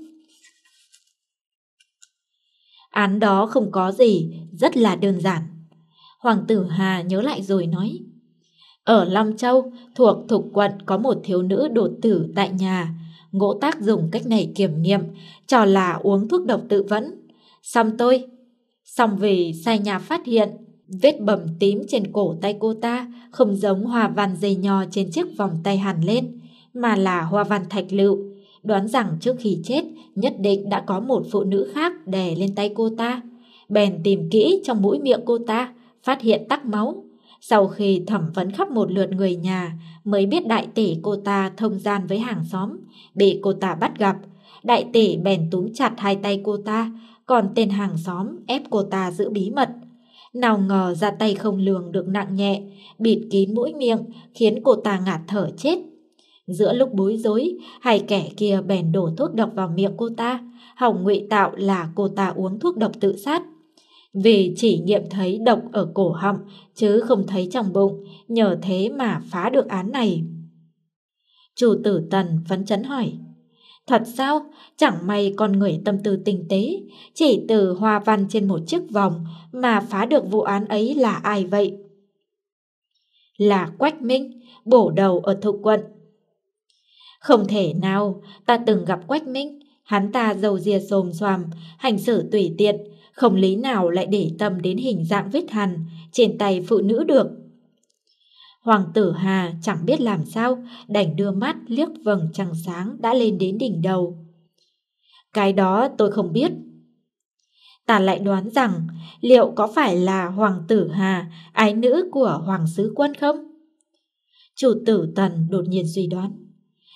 Án đó không có gì, rất là đơn giản. Hoàng tử Hà nhớ lại rồi nói. Ở Long Châu, thuộc Thục quận có một thiếu nữ đột tử tại nhà. Ngỗ tác dùng cách này kiểm nghiệm, cho là uống thuốc độc tự vẫn. Xong tôi, xong vì sai nhà phát hiện, vết bầm tím trên cổ tay cô ta không giống hoa văn dây nho trên chiếc vòng tay hàn lên, mà là hoa văn thạch lựu. Đoán rằng trước khi chết nhất định đã có một phụ nữ khác đè lên tay cô ta. Bèn tìm kỹ trong mũi miệng cô ta, phát hiện tắc máu. Sau khi thẩm vấn khắp một lượt người nhà, mới biết đại tỷ cô ta thông gian với hàng xóm, bị cô ta bắt gặp. Đại tỷ bèn túm chặt hai tay cô ta, còn tên hàng xóm ép cô ta giữ bí mật. Nào ngờ ra tay không lường được nặng nhẹ, bịt kín mũi miệng, khiến cô ta ngạt thở chết. Giữa lúc bối rối, hai kẻ kia bèn đổ thuốc độc vào miệng cô ta, hòng ngụy tạo là cô ta uống thuốc độc tự sát. Vì chỉ nghiệm thấy độc ở cổ họng chứ không thấy trong bụng, nhờ thế mà phá được án này. Chủ tử Tần phấn chấn hỏi. Thật sao? Chẳng may con người tâm tư tinh tế, chỉ từ hoa văn trên một chiếc vòng mà phá được vụ án ấy là ai vậy? Là Quách Minh, bổ đầu ở Thục quận. Không thể nào, ta từng gặp Quách Minh, hắn ta râu ria xồm xoàm, hành xử tùy tiện, không lý nào lại để tâm đến hình dạng vết hằn trên tay phụ nữ được. Hoàng tử Hà chẳng biết làm sao, đành đưa mắt liếc vầng trăng sáng đã lên đến đỉnh đầu. Cái đó tôi không biết. Ta lại đoán rằng liệu có phải là Hoàng tử Hà, ái nữ của Hoàng sứ quân không? Chủ tử Tần đột nhiên suy đoán.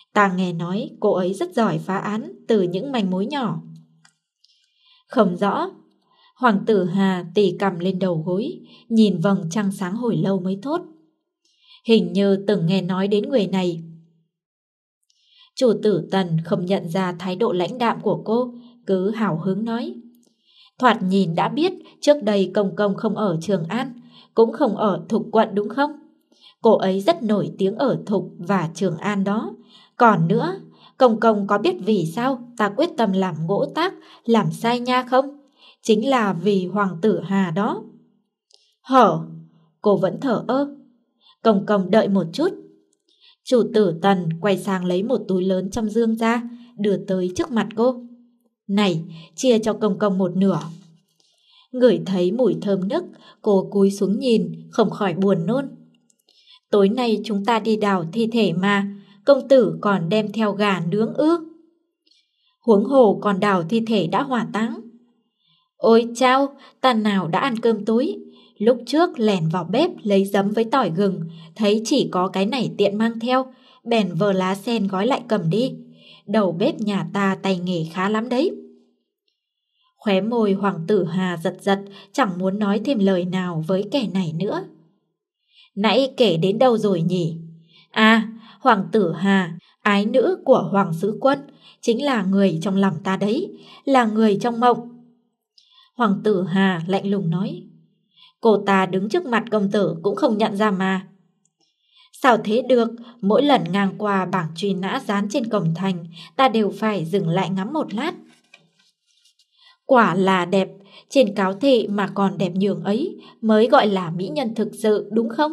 Ta nghe nói cô ấy rất giỏi phá án từ những manh mối nhỏ. Không rõ. Hoàng tử Hà tì cằm lên đầu gối, nhìn vầng trăng sáng hồi lâu mới thốt. Hình như từng nghe nói đến người này. Chủ tử Tần không nhận ra thái độ lãnh đạm của cô, cứ hào hứng nói. Thoạt nhìn đã biết trước đây Công Công không ở Trường An, cũng không ở Thục quận đúng không? Cô ấy rất nổi tiếng ở Thục và Trường An đó. Còn nữa, Công Công có biết vì sao ta quyết tâm làm ngỗ tác, làm sai nha không? Chính là vì Hoàng tử Hà đó. Hở? Cô vẫn thở ơ. Công Công đợi một chút. Chủ tử Tần quay sang lấy một túi lớn trong dương ra, đưa tới trước mặt cô. Này, chia cho Công Công một nửa. Ngửi thấy mùi thơm nức, cô cúi xuống nhìn, không khỏi buồn nôn. Tối nay chúng ta đi đào thi thể mà, công tử còn đem theo gà nướng ư? Huống hồ còn đào thi thể đã hỏa táng. Ôi chao, ta nào đã ăn cơm tối. Lúc trước lèn vào bếp lấy giấm với tỏi gừng, thấy chỉ có cái này tiện mang theo, bèn vờ lá sen gói lại cầm đi. Đầu bếp nhà ta tay nghề khá lắm đấy. Khóe môi Hoàng tử Hà giật giật, chẳng muốn nói thêm lời nào với kẻ này nữa. Nãy kể đến đâu rồi nhỉ? À, Hoàng tử Hà, ái nữ của Hoàng Sứ Quân, chính là người trong lòng ta đấy, là người trong mộng. Hoàng tử Hà lạnh lùng nói. Cô ta đứng trước mặt công tử cũng không nhận ra mà. Sao thế được, mỗi lần ngang qua bảng truy nã dán trên cổng thành, ta đều phải dừng lại ngắm một lát. Quả là đẹp, trên cáo thị mà còn đẹp nhường ấy mới gọi là mỹ nhân thực sự đúng không?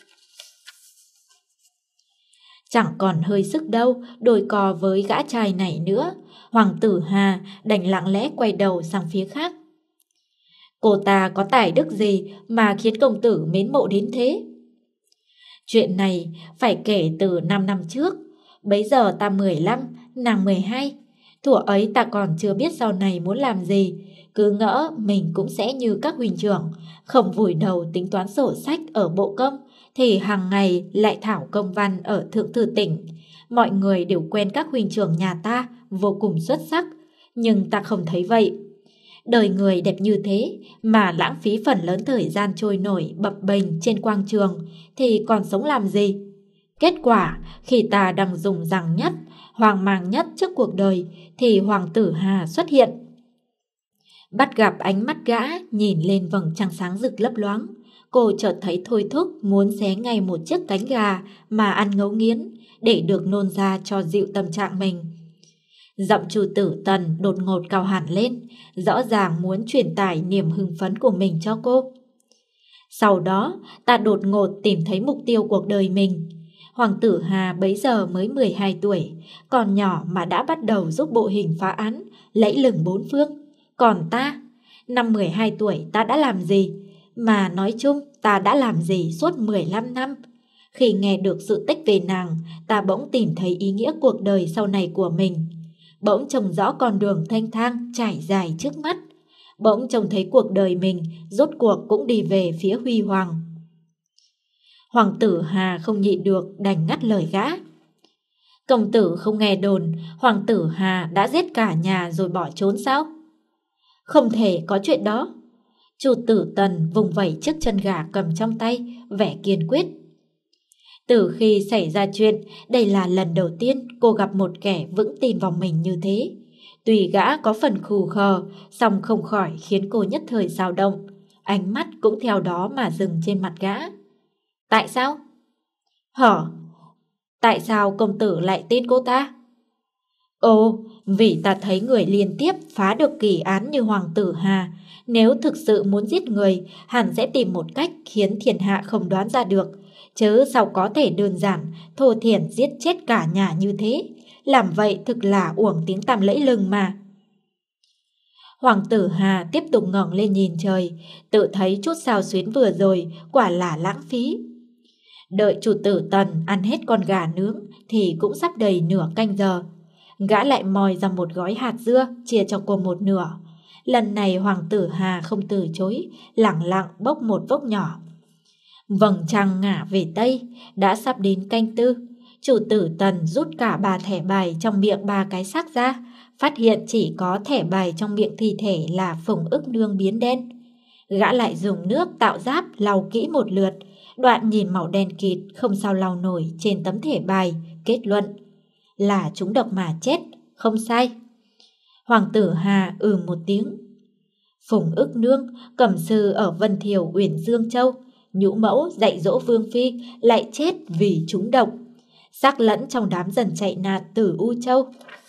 Chẳng còn hơi sức đâu đôi cò với gã trai này nữa. Hoàng tử Hà đành lặng lẽ quay đầu sang phía khác. Cô ta có tài đức gì mà khiến công tử mến mộ đến thế? Chuyện này phải kể từ năm năm trước. Bấy giờ ta mười lăm, nàng mười hai. Thuở ấy ta còn chưa biết sau này muốn làm gì, cứ ngỡ mình cũng sẽ như các huynh trưởng, không vùi đầu tính toán sổ sách ở bộ công, thì hàng ngày lại thảo công văn ở thượng thư tỉnh. Mọi người đều quen các huynh trưởng nhà ta vô cùng xuất sắc, nhưng ta không thấy vậy. Đời người đẹp như thế mà lãng phí phần lớn thời gian trôi nổi bập bềnh trên quang trường thì còn sống làm gì? Kết quả khi ta đang dùng rằng nhất, hoang mang nhất trước cuộc đời thì Hoàng tử Hà xuất hiện. Bắt gặp ánh mắt gã nhìn lên vầng trăng sáng rực lấp loáng, cô chợt thấy thôi thúc muốn xé ngay một chiếc cánh gà mà ăn ngấu nghiến để được nôn ra cho dịu tâm trạng mình. Giọng chủ tử Tần đột ngột cao hẳn lên, rõ ràng muốn truyền tải niềm hưng phấn của mình cho cô. Sau đó, ta đột ngột tìm thấy mục tiêu cuộc đời mình. Hoàng tử Hà bấy giờ mới mười hai tuổi, còn nhỏ mà đã bắt đầu giúp bộ hình phá án, lẫy lừng bốn phương. Còn ta, năm mười hai tuổi ta đã làm gì? Mà nói chung ta đã làm gì suốt mười lăm năm? Khi nghe được sự tích về nàng, ta bỗng tìm thấy ý nghĩa cuộc đời sau này của mình. Bỗng trông rõ con đường thanh thang trải dài trước mắt. Bỗng trông thấy cuộc đời mình rốt cuộc cũng đi về phía huy hoàng. Hoàng tử Hà không nhịn được đành ngắt lời gã. Công tử không nghe đồn Hoàng tử Hà đã giết cả nhà rồi bỏ trốn sao? Không thể có chuyện đó. Chủ tử Tần vùng vẩy chiếc chân gà cầm trong tay, vẻ kiên quyết. Từ khi xảy ra chuyện, đây là lần đầu tiên cô gặp một kẻ vững tin vào mình như thế. Tuy gã có phần khù khờ, song không khỏi khiến cô nhất thời dao động. Ánh mắt cũng theo đó mà dừng trên mặt gã. Tại sao? Hở? Tại sao công tử lại tin cô ta? Ồ, vì ta thấy người liên tiếp phá được kỳ án như Hoàng tử Hà. Nếu thực sự muốn giết người, hẳn sẽ tìm một cách khiến thiên hạ không đoán ra được. Chứ sao có thể đơn giản, thô thiển giết chết cả nhà như thế. Làm vậy thực là uổng tiếng tăm lẫy lừng mà. Hoàng tử Hà tiếp tục ngẩng lên nhìn trời, tự thấy chút sao xuyến vừa rồi quả là lãng phí. Đợi chủ tử Tần ăn hết con gà nướng thì cũng sắp đầy nửa canh giờ. Gã lại moi ra một gói hạt dưa chia cho cô một nửa. Lần này Hoàng tử Hà không từ chối, lẳng lặng bốc một vốc nhỏ. Vầng trăng ngả về Tây, đã sắp đến canh tư. Chủ tử Tần rút cả ba thẻ bài trong miệng ba cái xác ra, phát hiện chỉ có thẻ bài trong miệng thi thể là Phùng Ức Nương biến đen. Gã lại dùng nước tạo giáp lau kỹ một lượt, đoạn nhìn màu đen kịt không sao lau nổi trên tấm thẻ bài, kết luận là trúng độc mà chết, không sai. Hoàng tử Hà ừ một tiếng. Phùng Ức Nương, cẩm sư ở Vân Thiều Uyển Dương Châu, nhũ mẫu dạy dỗ Vương Phi, lại chết vì trúng độc, xác lẫn trong đám dần chạy nạn từ U Châu.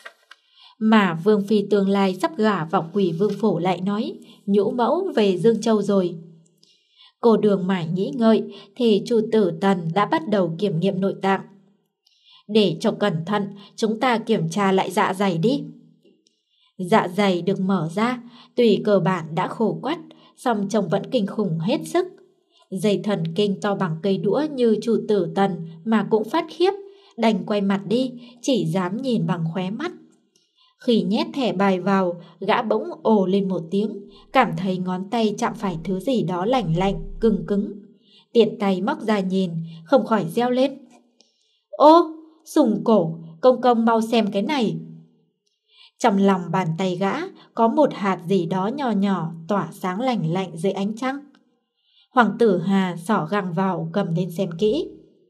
Mà Vương Phi tương lai sắp gả vào Quỷ Vương phủ lại nói nhũ mẫu về Dương Châu rồi. Cô Đường mải nghĩ ngợi thì chủ tử Tần đã bắt đầu kiểm nghiệm nội tạng. Để cho cẩn thận, chúng ta kiểm tra lại dạ dày đi. Dạ dày được mở ra, tùy cơ bản đã khô quắt, song trông vẫn kinh khủng hết sức. Dây thần kinh to bằng cây đũa như chủ tử Tần mà cũng phát khiếp, đành quay mặt đi, chỉ dám nhìn bằng khóe mắt. Khi nhét thẻ bài vào, gã bỗng ồ lên một tiếng, cảm thấy ngón tay chạm phải thứ gì đó lạnh lạnh, cứng cứng. Tiện tay móc ra nhìn, không khỏi reo lên. Ô, sùng cổ, công công mau xem cái này. Trong lòng bàn tay gã có một hạt gì đó nhỏ nhỏ tỏa sáng lạnh lạnh dưới ánh trăng. Hoàng tử Hà xỏ găng vào cầm lên xem kỹ.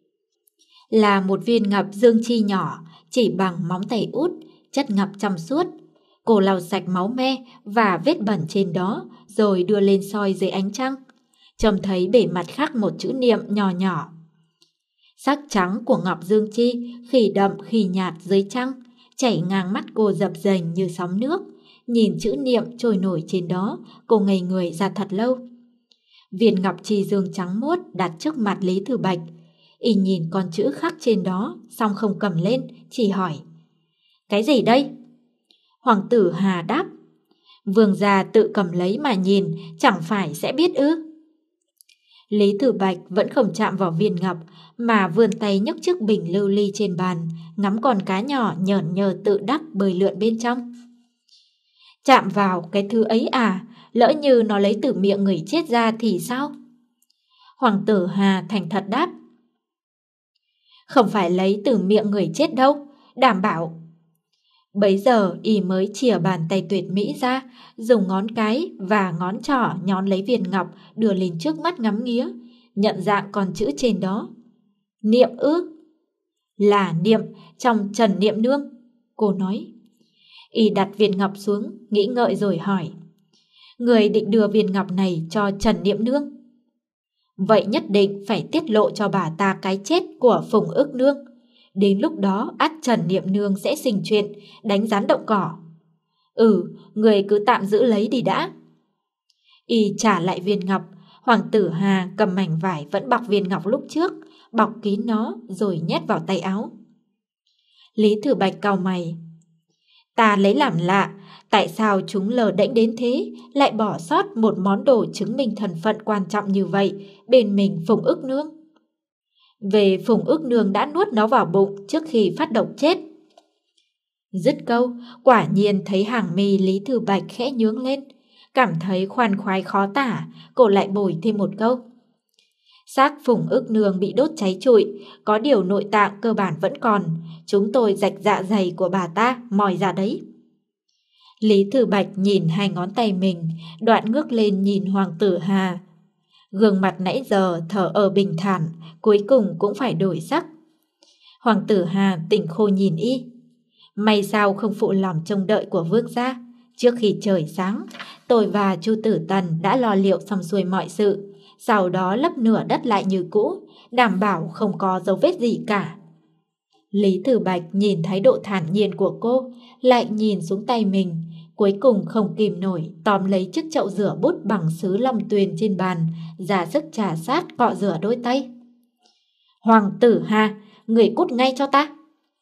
Là một viên ngọc dương chi nhỏ, chỉ bằng móng tay út, chất ngọc trong suốt. Cô lau sạch máu me và vết bẩn trên đó rồi đưa lên soi dưới ánh trăng. Trông thấy bề mặt khắc một chữ niệm nhỏ nhỏ. Sắc trắng của ngọc dương chi khi đậm khi nhạt dưới trăng, chảy ngang mắt cô dập dềnh như sóng nước. Nhìn chữ niệm trôi nổi trên đó, cô ngây người ra thật lâu. Viên ngọc chi dương trắng muốt đặt trước mặt Lý Thừa Bạch. Y nhìn con chữ khắc trên đó, xong không cầm lên, chỉ hỏi. Cái gì đây? Hoàng tử Hà đáp. Vương gia tự cầm lấy mà nhìn, chẳng phải sẽ biết ư? Lý Thừa Bạch vẫn không chạm vào viên ngọc, mà vươn tay nhấc chiếc bình lưu ly trên bàn, ngắm con cá nhỏ nhởn nhờ tự đắc bơi lượn bên trong. Chạm vào cái thứ ấy à, lỡ như nó lấy từ miệng người chết ra thì sao? Hoàng tử Hà thành thật đáp. Không phải lấy từ miệng người chết đâu, đảm bảo. Bấy giờ y mới chìa bàn tay tuyệt mỹ ra, dùng ngón cái và ngón trỏ nhón lấy viên ngọc đưa lên trước mắt ngắm nghía, nhận dạng con chữ trên đó. Niệm ư? Là niệm trong Trần Niệm Nương, cô nói. Y đặt viên ngọc xuống, nghĩ ngợi rồi hỏi. Người định đưa viên ngọc này cho Trần Niệm Nương? Vậy nhất định phải tiết lộ cho bà ta cái chết của Phùng Ức Nương. Đến lúc đó ắt Trần Niệm Nương sẽ sinh chuyện, đánh rắn động cỏ. Ừ, người cứ tạm giữ lấy đi đã. Y trả lại viên ngọc. Hoàng tử Hà cầm mảnh vải vẫn bọc viên ngọc lúc trước, bọc kín nó rồi nhét vào tay áo. Lý Thừa Bạch cau mày. Ta lấy làm lạ, tại sao chúng lờ đễnh đến thế, lại bỏ sót một món đồ chứng minh thân phận quan trọng như vậy bên mình Phùng Ức Nương? Về Phùng Ức Nương đã nuốt nó vào bụng trước khi phát độc chết. Dứt câu, quả nhiên thấy hàng mi Lý Thừa Bạch khẽ nhướng lên, cảm thấy khoan khoái khó tả, cô lại bồi thêm một câu. Xác Phùng Ức Nương bị đốt cháy trụi, có điều nội tạng cơ bản vẫn còn, chúng tôi rạch dạ dày của bà ta mòi ra đấy. Lý Thừa Bạch nhìn hai ngón tay mình, đoạn ngước lên nhìn Hoàng tử Hà. Gương mặt nãy giờ thở ở bình thản, cuối cùng cũng phải đổi sắc. Hoàng tử Hà tỉnh khô nhìn y. May sao không phụ lòng trông đợi của vương gia. Trước khi trời sáng, tôi và Chu Tử Tần đã lo liệu xong xuôi mọi sự, sau đó lấp nửa đất lại như cũ, đảm bảo không có dấu vết gì cả. Lý Thừa Bạch nhìn thái độ thản nhiên của cô, lại nhìn xuống tay mình, cuối cùng không kìm nổi tóm lấy chiếc chậu rửa bút bằng sứ long tuyền trên bàn, ra sức trà sát cọ rửa đôi tay. Hoàng tử Hà, người cút ngay cho ta.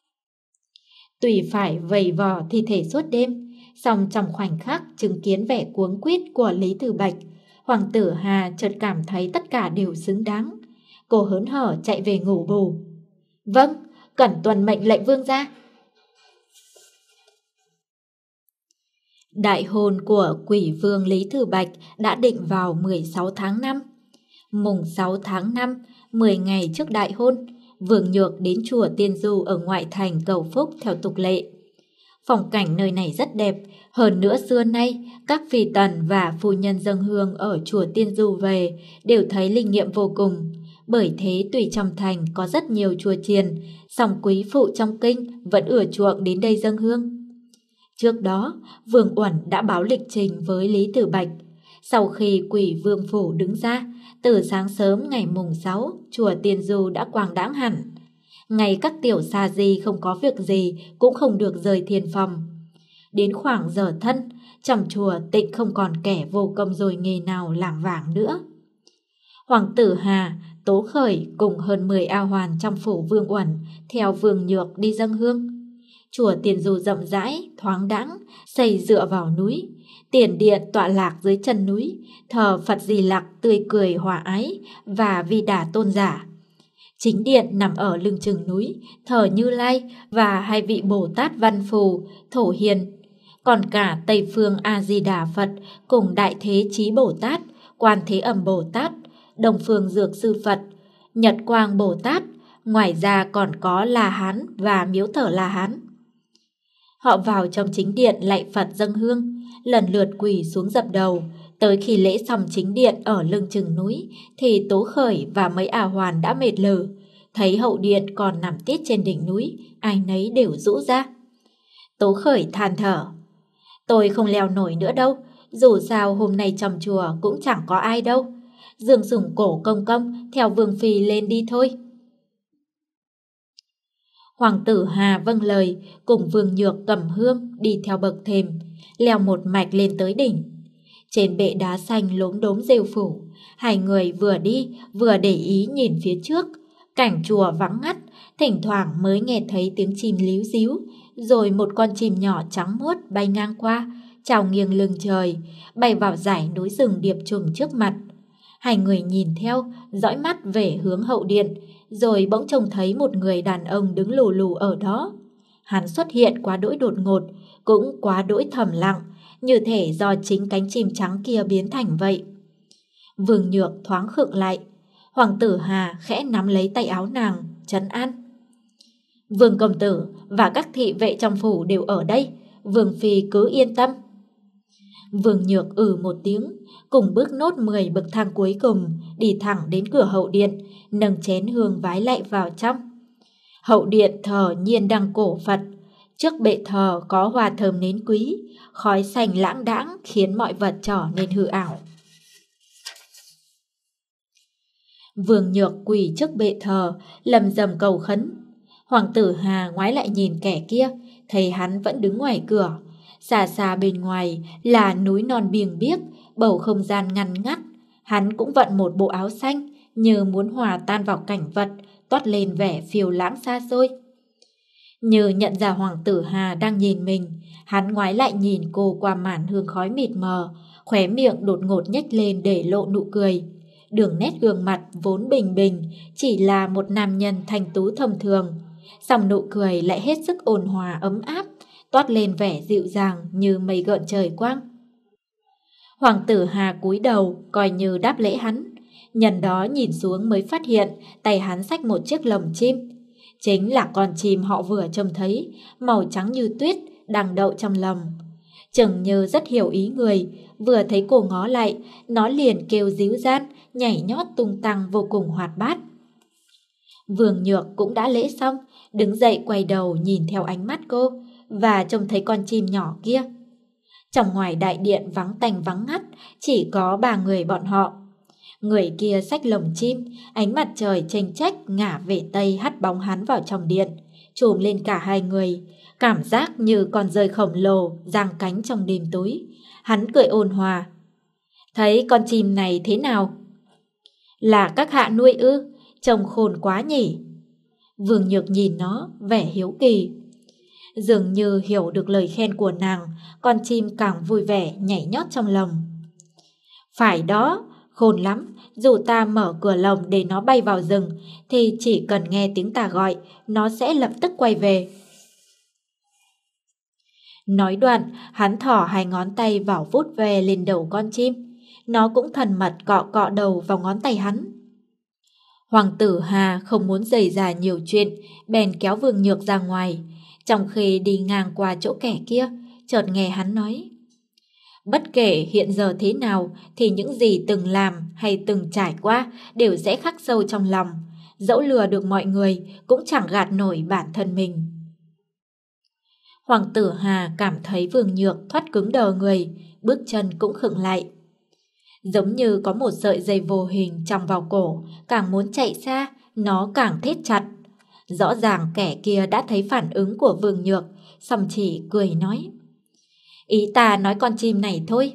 Tuy phải vầy vò thi thể suốt đêm, song trong khoảnh khắc chứng kiến vẻ cuống quýt của Lý Thừa Bạch, Hoàng tử Hà chợt cảm thấy tất cả đều xứng đáng. Cô hớn hở chạy về ngủ bù. Vâng, cẩn tuân mệnh lệnh vương gia. Đại hôn của Quỷ Vương Lý Thừa Bạch đã định vào mười sáu tháng năm. Mùng sáu tháng năm, mười ngày trước đại hôn, Vương Nhược đến chùa Tiên Du ở ngoại thành cầu phúc theo tục lệ. Phong cảnh nơi này rất đẹp, hơn nữa xưa nay các phi tần và phu nhân dâng hương ở chùa Tiên Du về đều thấy linh nghiệm vô cùng. Bởi thế tùy trong thành có rất nhiều chùa chiền, song quý phụ trong kinh vẫn ưa chuộng đến đây dâng hương. Trước đó, Vương Uẩn đã báo lịch trình với Lý Tử Bạch. Sau khi Quỷ Vương Phủ đứng ra, từ sáng sớm ngày mùng sáu, chùa Tiên Du đã quang đãng hẳn. Ngay các tiểu xa di không có việc gì cũng không được rời thiền phòng. Đến khoảng giờ thân, trong chùa tịnh không còn kẻ vô công rồi nghề nào làm vàng nữa. Hoàng tử Hà, Tố Khởi cùng hơn mười a hoàn trong phủ Vương Uẩn theo Vương Nhược đi dâng hương. Chùa Tiên Du rộng rãi, thoáng đãng, xây dựa vào núi. Tiền điện tọa lạc dưới chân núi, thờ Phật Di Lặc tươi cười hòa ái và Vi Đà Tôn giả. Chính điện nằm ở lưng chừng núi, thờ Như Lai và hai vị Bồ Tát Văn Phù, Thổ Hiền. Còn cả Tây Phương A Di Đà Phật cùng Đại Thế Chí Bồ Tát, Quan Thế Âm Bồ Tát, Đông Phương Dược Sư Phật, Nhật Quang Bồ Tát, ngoài ra còn có La Hán và miếu thờ La Hán. Họ vào trong chính điện lạy Phật dâng hương, lần lượt quỳ xuống dập đầu. Tới khi lễ xong chính điện ở lưng chừng núi thì Tố Khởi và mấy ả hoàn đã mệt lử. Thấy hậu điện còn nằm tiết trên đỉnh núi, ai nấy đều rũ ra. Tố Khởi than thở: tôi không leo nổi nữa đâu, dù sao hôm nay trong chùa cũng chẳng có ai đâu. Dương Sủng Cổ công công theo Vương Phi lên đi thôi. Hoàng tử Hà vâng lời, cùng Vương Nhược cầm hương đi theo bậc thềm, leo một mạch lên tới đỉnh. Trên bệ đá xanh lốm đốm rêu phủ, hai người vừa đi vừa để ý nhìn phía trước. Cảnh chùa vắng ngắt, thỉnh thoảng mới nghe thấy tiếng chim líu ríu, rồi một con chim nhỏ trắng muốt bay ngang qua, chào nghiêng lưng trời, bay vào dải núi rừng điệp trùng trước mặt. Hai người nhìn theo, dõi mắt về hướng hậu điện, rồi bỗng trông thấy một người đàn ông đứng lù lù ở đó. Hắn xuất hiện quá đỗi đột ngột, cũng quá đỗi thầm lặng, như thể do chính cánh chim trắng kia biến thành vậy. Vương Nhược thoáng khựng lại, Hoàng tử Hà khẽ nắm lấy tay áo nàng, trấn an: Vương công tử và các thị vệ trong phủ đều ở đây, Vương phi cứ yên tâm. Vương Nhược ừ một tiếng, cùng bước nốt mười bậc thang cuối cùng, đi thẳng đến cửa hậu điện, nâng chén hương vái lạy vào trong. Hậu điện thờ Nhiên Đăng cổ Phật, trước bệ thờ có hoa thơm nến quý, khói xanh lãng đãng khiến mọi vật trở nên hư ảo. Vương Nhược quỳ trước bệ thờ, lầm rầm cầu khấn. Hoàng tử Hà ngoái lại nhìn kẻ kia, thấy hắn vẫn đứng ngoài cửa. Xa xa bên ngoài là núi non biêng biếc, bầu không gian ngăn ngắt. Hắn cũng vận một bộ áo xanh, như muốn hòa tan vào cảnh vật, toát lên vẻ phiêu lãng xa xôi. Như nhận ra Hoàng tử Hà đang nhìn mình, hắn ngoái lại nhìn cô qua màn hương khói mịt mờ, khóe miệng đột ngột nhếch lên để lộ nụ cười. Đường nét gương mặt vốn bình bình, chỉ là một nam nhân thanh tú thông thường, song nụ cười lại hết sức ôn hòa ấm áp, toát lên vẻ dịu dàng như mây gợn trời quang. Hoàng tử Hà cúi đầu coi như đáp lễ hắn, nhân đó nhìn xuống mới phát hiện tay hắn xách một chiếc lồng chim. Chính là con chim họ vừa trông thấy, màu trắng như tuyết, đang đậu trong lồng. Chừng như rất hiểu ý người, vừa thấy cô ngó lại, nó liền kêu díu dít, nhảy nhót tung tăng vô cùng hoạt bát. Vương Nhược cũng đã lễ xong, đứng dậy quay đầu nhìn theo ánh mắt cô, và trông thấy con chim nhỏ kia. Trong ngoài đại điện vắng tanh vắng ngắt, chỉ có ba người bọn họ. Người kia xách lồng chim, ánh mặt trời chênh chách ngả về tây hắt bóng hắn vào trong điện, trùm lên cả hai người, cảm giác như con dơi khổng lồ giang cánh trong đêm tối. Hắn cười ôn hòa: Thấy con chim này thế nào? Là các hạ nuôi ư? Trông khôn quá nhỉ? Vương Nhược nhìn nó, vẻ hiếu kỳ. Dường như hiểu được lời khen của nàng, con chim càng vui vẻ nhảy nhót trong lồng. Phải đó, khôn lắm, dù ta mở cửa lồng để nó bay vào rừng, thì chỉ cần nghe tiếng ta gọi, nó sẽ lập tức quay về. Nói đoạn, hắn thỏ hai ngón tay vào vuốt ve lên đầu con chim. Nó cũng thần mật cọ cọ đầu vào ngón tay hắn. Hoàng tử Hà không muốn rầy rà nhiều chuyện, bèn kéo Vương Nhược ra ngoài. Trong khi đi ngang qua chỗ kẻ kia, chợt nghe hắn nói: bất kể hiện giờ thế nào thì những gì từng làm hay từng trải qua đều sẽ khắc sâu trong lòng. Dẫu lừa được mọi người cũng chẳng gạt nổi bản thân mình. Hoàng tử Hà cảm thấy Vương Nhược thoát cứng đờ người, bước chân cũng khựng lại. Giống như có một sợi dây vô hình trong vào cổ, càng muốn chạy xa, nó càng thít chặt. Rõ ràng kẻ kia đã thấy phản ứng của Vương Nhược, song chỉ cười nói: ý ta nói con chim này thôi.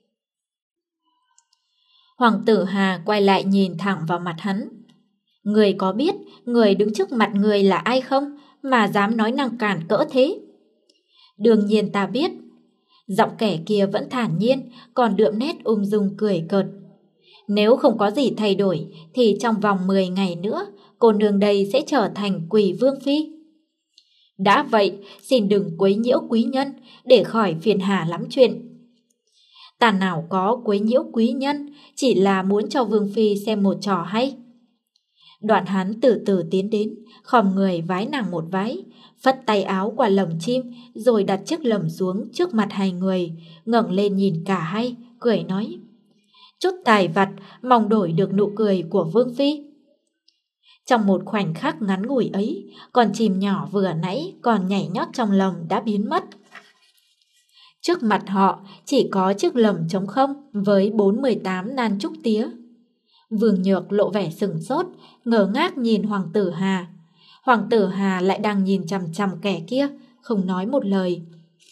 Hoàng tử Hà quay lại nhìn thẳng vào mặt hắn. Người có biết người đứng trước mặt người là ai không mà dám nói năng cản cỡ thế? Đương nhiên ta biết. Giọng kẻ kia vẫn thản nhiên, còn đượm nét ung dung cười cợt. Nếu không có gì thay đổi thì trong vòng mười ngày nữa cô nương đây sẽ trở thành Quỷ Vương Phi. Đã vậy, xin đừng quấy nhiễu quý nhân để khỏi phiền hà lắm chuyện. Ta nào có quấy nhiễu quý nhân, chỉ là muốn cho Vương Phi xem một trò hay. Đoạn hắn từ từ tiến đến, khom người vái nàng một vái, phất tay áo qua lồng chim, rồi đặt chiếc lồng xuống trước mặt hai người, ngẩng lên nhìn cả hai, cười nói: chút tài vặt, mong đổi được nụ cười của Vương Phi. Trong một khoảnh khắc ngắn ngủi ấy, con chim nhỏ vừa nãy còn nhảy nhót trong lồng đã biến mất. Trước mặt họ chỉ có chiếc lồng trống không với bốn mươi tám nan trúc tía. Vương Nhược lộ vẻ sửng sốt, ngơ ngác nhìn Hoàng tử Hà. Hoàng tử Hà lại đang nhìn chằm chằm kẻ kia, không nói một lời.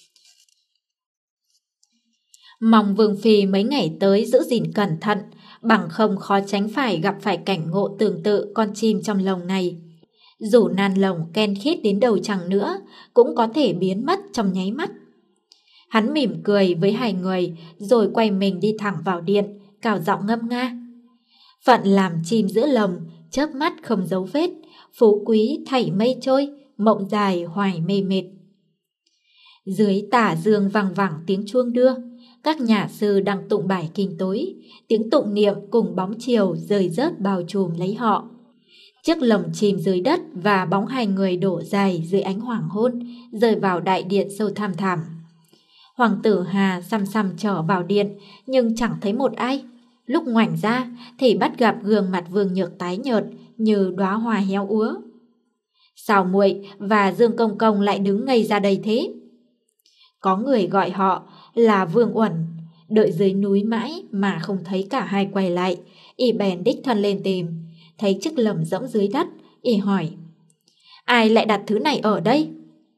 Mong Vương Phi mấy ngày tới giữ gìn cẩn thận, bằng không khó tránh phải gặp phải cảnh ngộ tương tự con chim trong lồng này. Dù nan lồng ken khít đến đầu chẳng nữa, cũng có thể biến mất trong nháy mắt. Hắn mỉm cười với hai người, rồi quay mình đi thẳng vào điện, cào giọng ngâm nga. Phận làm chim giữa lồng, chớp mắt không dấu vết, phú quý thảy mây trôi, mộng dài hoài mê mệt. Dưới tả dương vang vẳng tiếng chuông đưa, các nhà sư đang tụng bài kinh tối, tiếng tụng niệm cùng bóng chiều rơi rớt bao trùm lấy họ. Chiếc lồng chìm dưới đất và bóng hai người đổ dài dưới ánh hoàng hôn, rơi vào đại điện sâu thăm thẳm. Hoàng tử Hà xăm xăm trở vào điện, nhưng chẳng thấy một ai. Lúc ngoảnh ra thì bắt gặp gương mặt Vương Nhược tái nhợt như đóa hoa héo úa. Sao muội và Dương Công Công lại đứng ngây ra đây thế? Có người gọi họ là Vương Uẩn. Đợi dưới núi mãi mà không thấy cả hai quay lại, y bèn đích thân lên tìm. Thấy chiếc lồng rỗng dưới đất, y hỏi: ai lại đặt thứ này ở đây?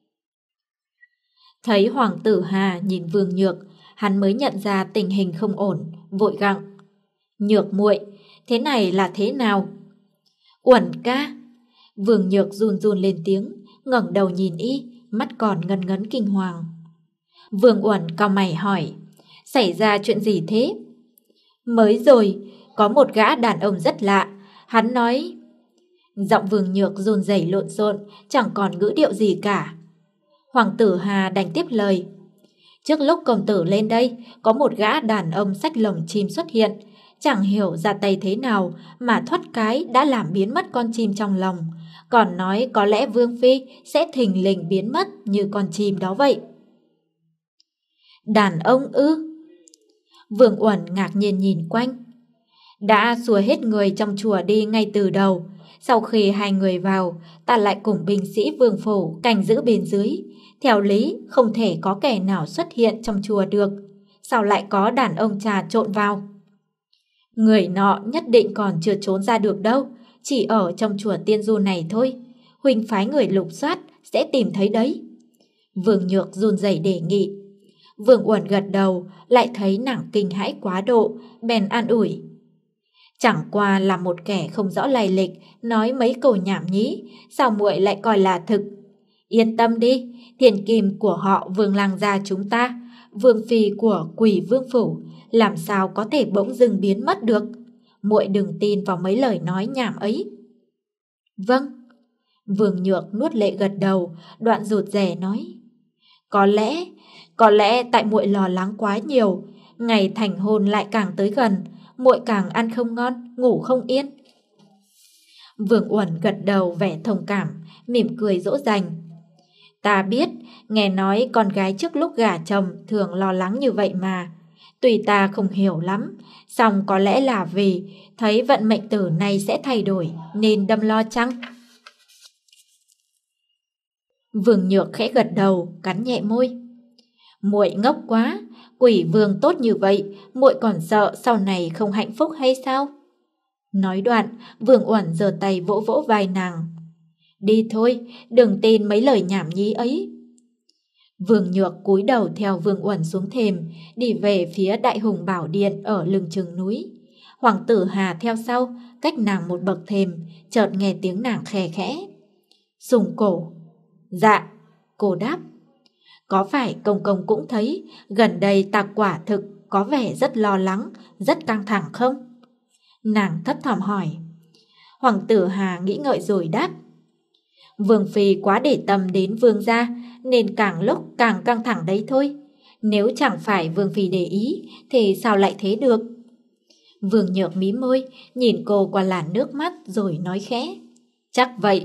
Thấy Hoàng tử Hà nhìn Vương Nhược, hắn mới nhận ra tình hình không ổn, vội gặng: Nhược muội, thế này là thế nào? Uẩn ca. Vương Nhược run run lên tiếng, ngẩng đầu nhìn y, mắt còn ngấn ngấn kinh hoàng. Vương Uẩn cau mày hỏi: xảy ra chuyện gì thế? Mới rồi, có một gã đàn ông rất lạ, hắn nói... Giọng Vương Nhược run rẩy lộn xộn, chẳng còn ngữ điệu gì cả. Hoàng tử Hà đành tiếp lời: trước lúc công tử lên đây, có một gã đàn ông xách lồng chim xuất hiện, chẳng hiểu ra tay thế nào mà thoát cái đã làm biến mất con chim trong lồng, còn nói có lẽ Vương Phi sẽ thình lình biến mất như con chim đó vậy. Đàn ông ư? Vương Uẩn ngạc nhiên nhìn quanh. Đã xua hết người trong chùa đi ngay từ đầu. Sau khi hai người vào, ta lại cùng binh sĩ Vương Phủ canh giữ bên dưới. Theo lý không thể có kẻ nào xuất hiện trong chùa được, sao lại có đàn ông trà trộn vào? Người nọ nhất định còn chưa trốn ra được đâu, chỉ ở trong chùa Tiên Du này thôi. Huynh phái người lục soát sẽ tìm thấy đấy. Vương Nhược run rẩy đề nghị. Vương Uẩn gật đầu, lại thấy nàng kinh hãi quá độ, bèn an ủi. Chẳng qua là một kẻ không rõ lai lịch, nói mấy câu nhảm nhí, sao muội lại coi là thực? Yên tâm đi, thiền kim của họ Vương lang gia chúng ta, Vương Phi của Quỷ Vương Phủ, làm sao có thể bỗng dưng biến mất được? Muội đừng tin vào mấy lời nói nhảm ấy. Vâng. Vương Nhược nuốt lệ gật đầu, đoạn rụt rè nói. Có lẽ, có lẽ tại muội lo lắng quá nhiều, ngày thành hôn lại càng tới gần, muội càng ăn không ngon, ngủ không yên. Vương Uẩn gật đầu vẻ thông cảm, mỉm cười dỗ dành. Ta biết, nghe nói con gái trước lúc gả chồng thường lo lắng như vậy mà. Tuy ta không hiểu lắm, song có lẽ là vì thấy vận mệnh tử này sẽ thay đổi nên đâm lo chăng? Vương Nhược khẽ gật đầu, cắn nhẹ môi. Muội ngốc quá, quỷ vương tốt như vậy, muội còn sợ sau này không hạnh phúc hay sao? Nói đoạn, Vương Uẩn giơ tay vỗ vỗ vai nàng. Đi thôi, đừng tin mấy lời nhảm nhí ấy. Vương Nhược cúi đầu theo Vương Uẩn xuống thềm, đi về phía Đại Hùng Bảo Điện ở lưng chừng núi. Hoàng tử Hà theo sau, cách nàng một bậc thềm, chợt nghe tiếng nàng khè khẽ. Sùng cổ. Dạ, cô đáp. Có phải công công cũng thấy gần đây ta quả thực có vẻ rất lo lắng, rất căng thẳng không? Nàng thấp thỏm hỏi. Hoàng tử Hà nghĩ ngợi rồi đáp. Vương phi quá để tâm đến vương gia nên càng lúc càng căng thẳng đấy thôi. Nếu chẳng phải vương phi để ý thì sao lại thế được? Vương Nhược mí môi, nhìn cô qua làn nước mắt rồi nói khẽ. Chắc vậy.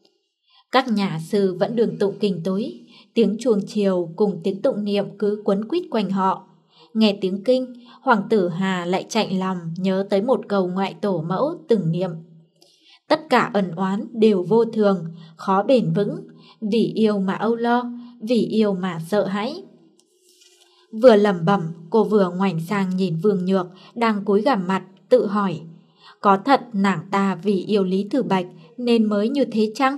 Các nhà sư vẫn đường tụng kinh tối, tiếng chuông chiều cùng tiếng tụng niệm cứ quấn quýt quanh họ. Nghe tiếng kinh, Hoàng tử Hà lại chạy lòng nhớ tới một câu ngoại tổ mẫu từng niệm. Tất cả ẩn oán đều vô thường, khó bền vững, vì yêu mà âu lo, vì yêu mà sợ hãi. Vừa lẩm bẩm, cô vừa ngoảnh sang nhìn Vương Nhược đang cúi gằm mặt, tự hỏi. Có thật nàng ta vì yêu Lý Tử Bạch nên mới như thế chăng?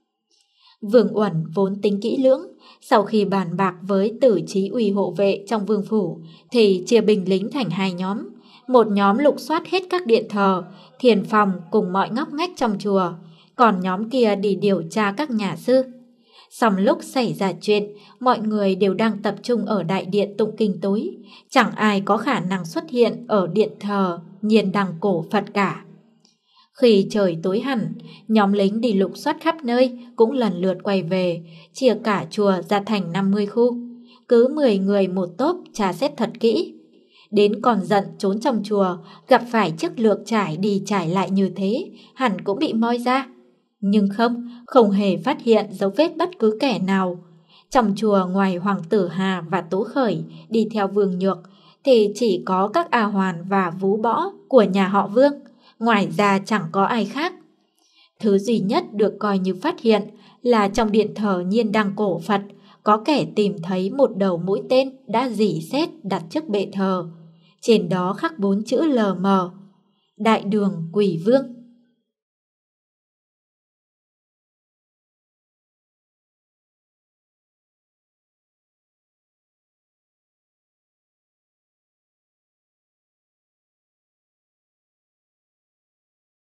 Vương Uẩn vốn tính kỹ lưỡng, sau khi bàn bạc với Tử Chí Uy hộ vệ trong vương phủ thì chia binh lính thành hai nhóm. Một nhóm lục soát hết các điện thờ, thiền phòng cùng mọi ngóc ngách trong chùa, còn nhóm kia đi điều tra các nhà sư. Song lúc xảy ra chuyện, mọi người đều đang tập trung ở đại điện tụng kinh tối, chẳng ai có khả năng xuất hiện ở điện thờ Nhiên Đăng cổ Phật cả. Khi trời tối hẳn, nhóm lính đi lục soát khắp nơi cũng lần lượt quay về, chia cả chùa ra thành năm mươi khu. Cứ mười người một tốp tra xét thật kỹ. Đến còn giận trốn trong chùa, gặp phải chiếc lược trải đi trải lại như thế, hẳn cũng bị moi ra. Nhưng không, không hề phát hiện dấu vết bất cứ kẻ nào. Trong chùa ngoài Hoàng tử Hà và Tố Khởi đi theo Vương Nhược, thì chỉ có các A Hoàn và Vú Bõ của nhà họ Vương. Ngoài ra chẳng có ai khác. Thứ duy nhất được coi như phát hiện là trong điện thờ Nhiên Đăng cổ Phật có kẻ tìm thấy một đầu mũi tên đã rỉ sét đặt trước bệ thờ. Trên đó khắc bốn chữ lờ mờ: Đại Đường Quỷ Vương.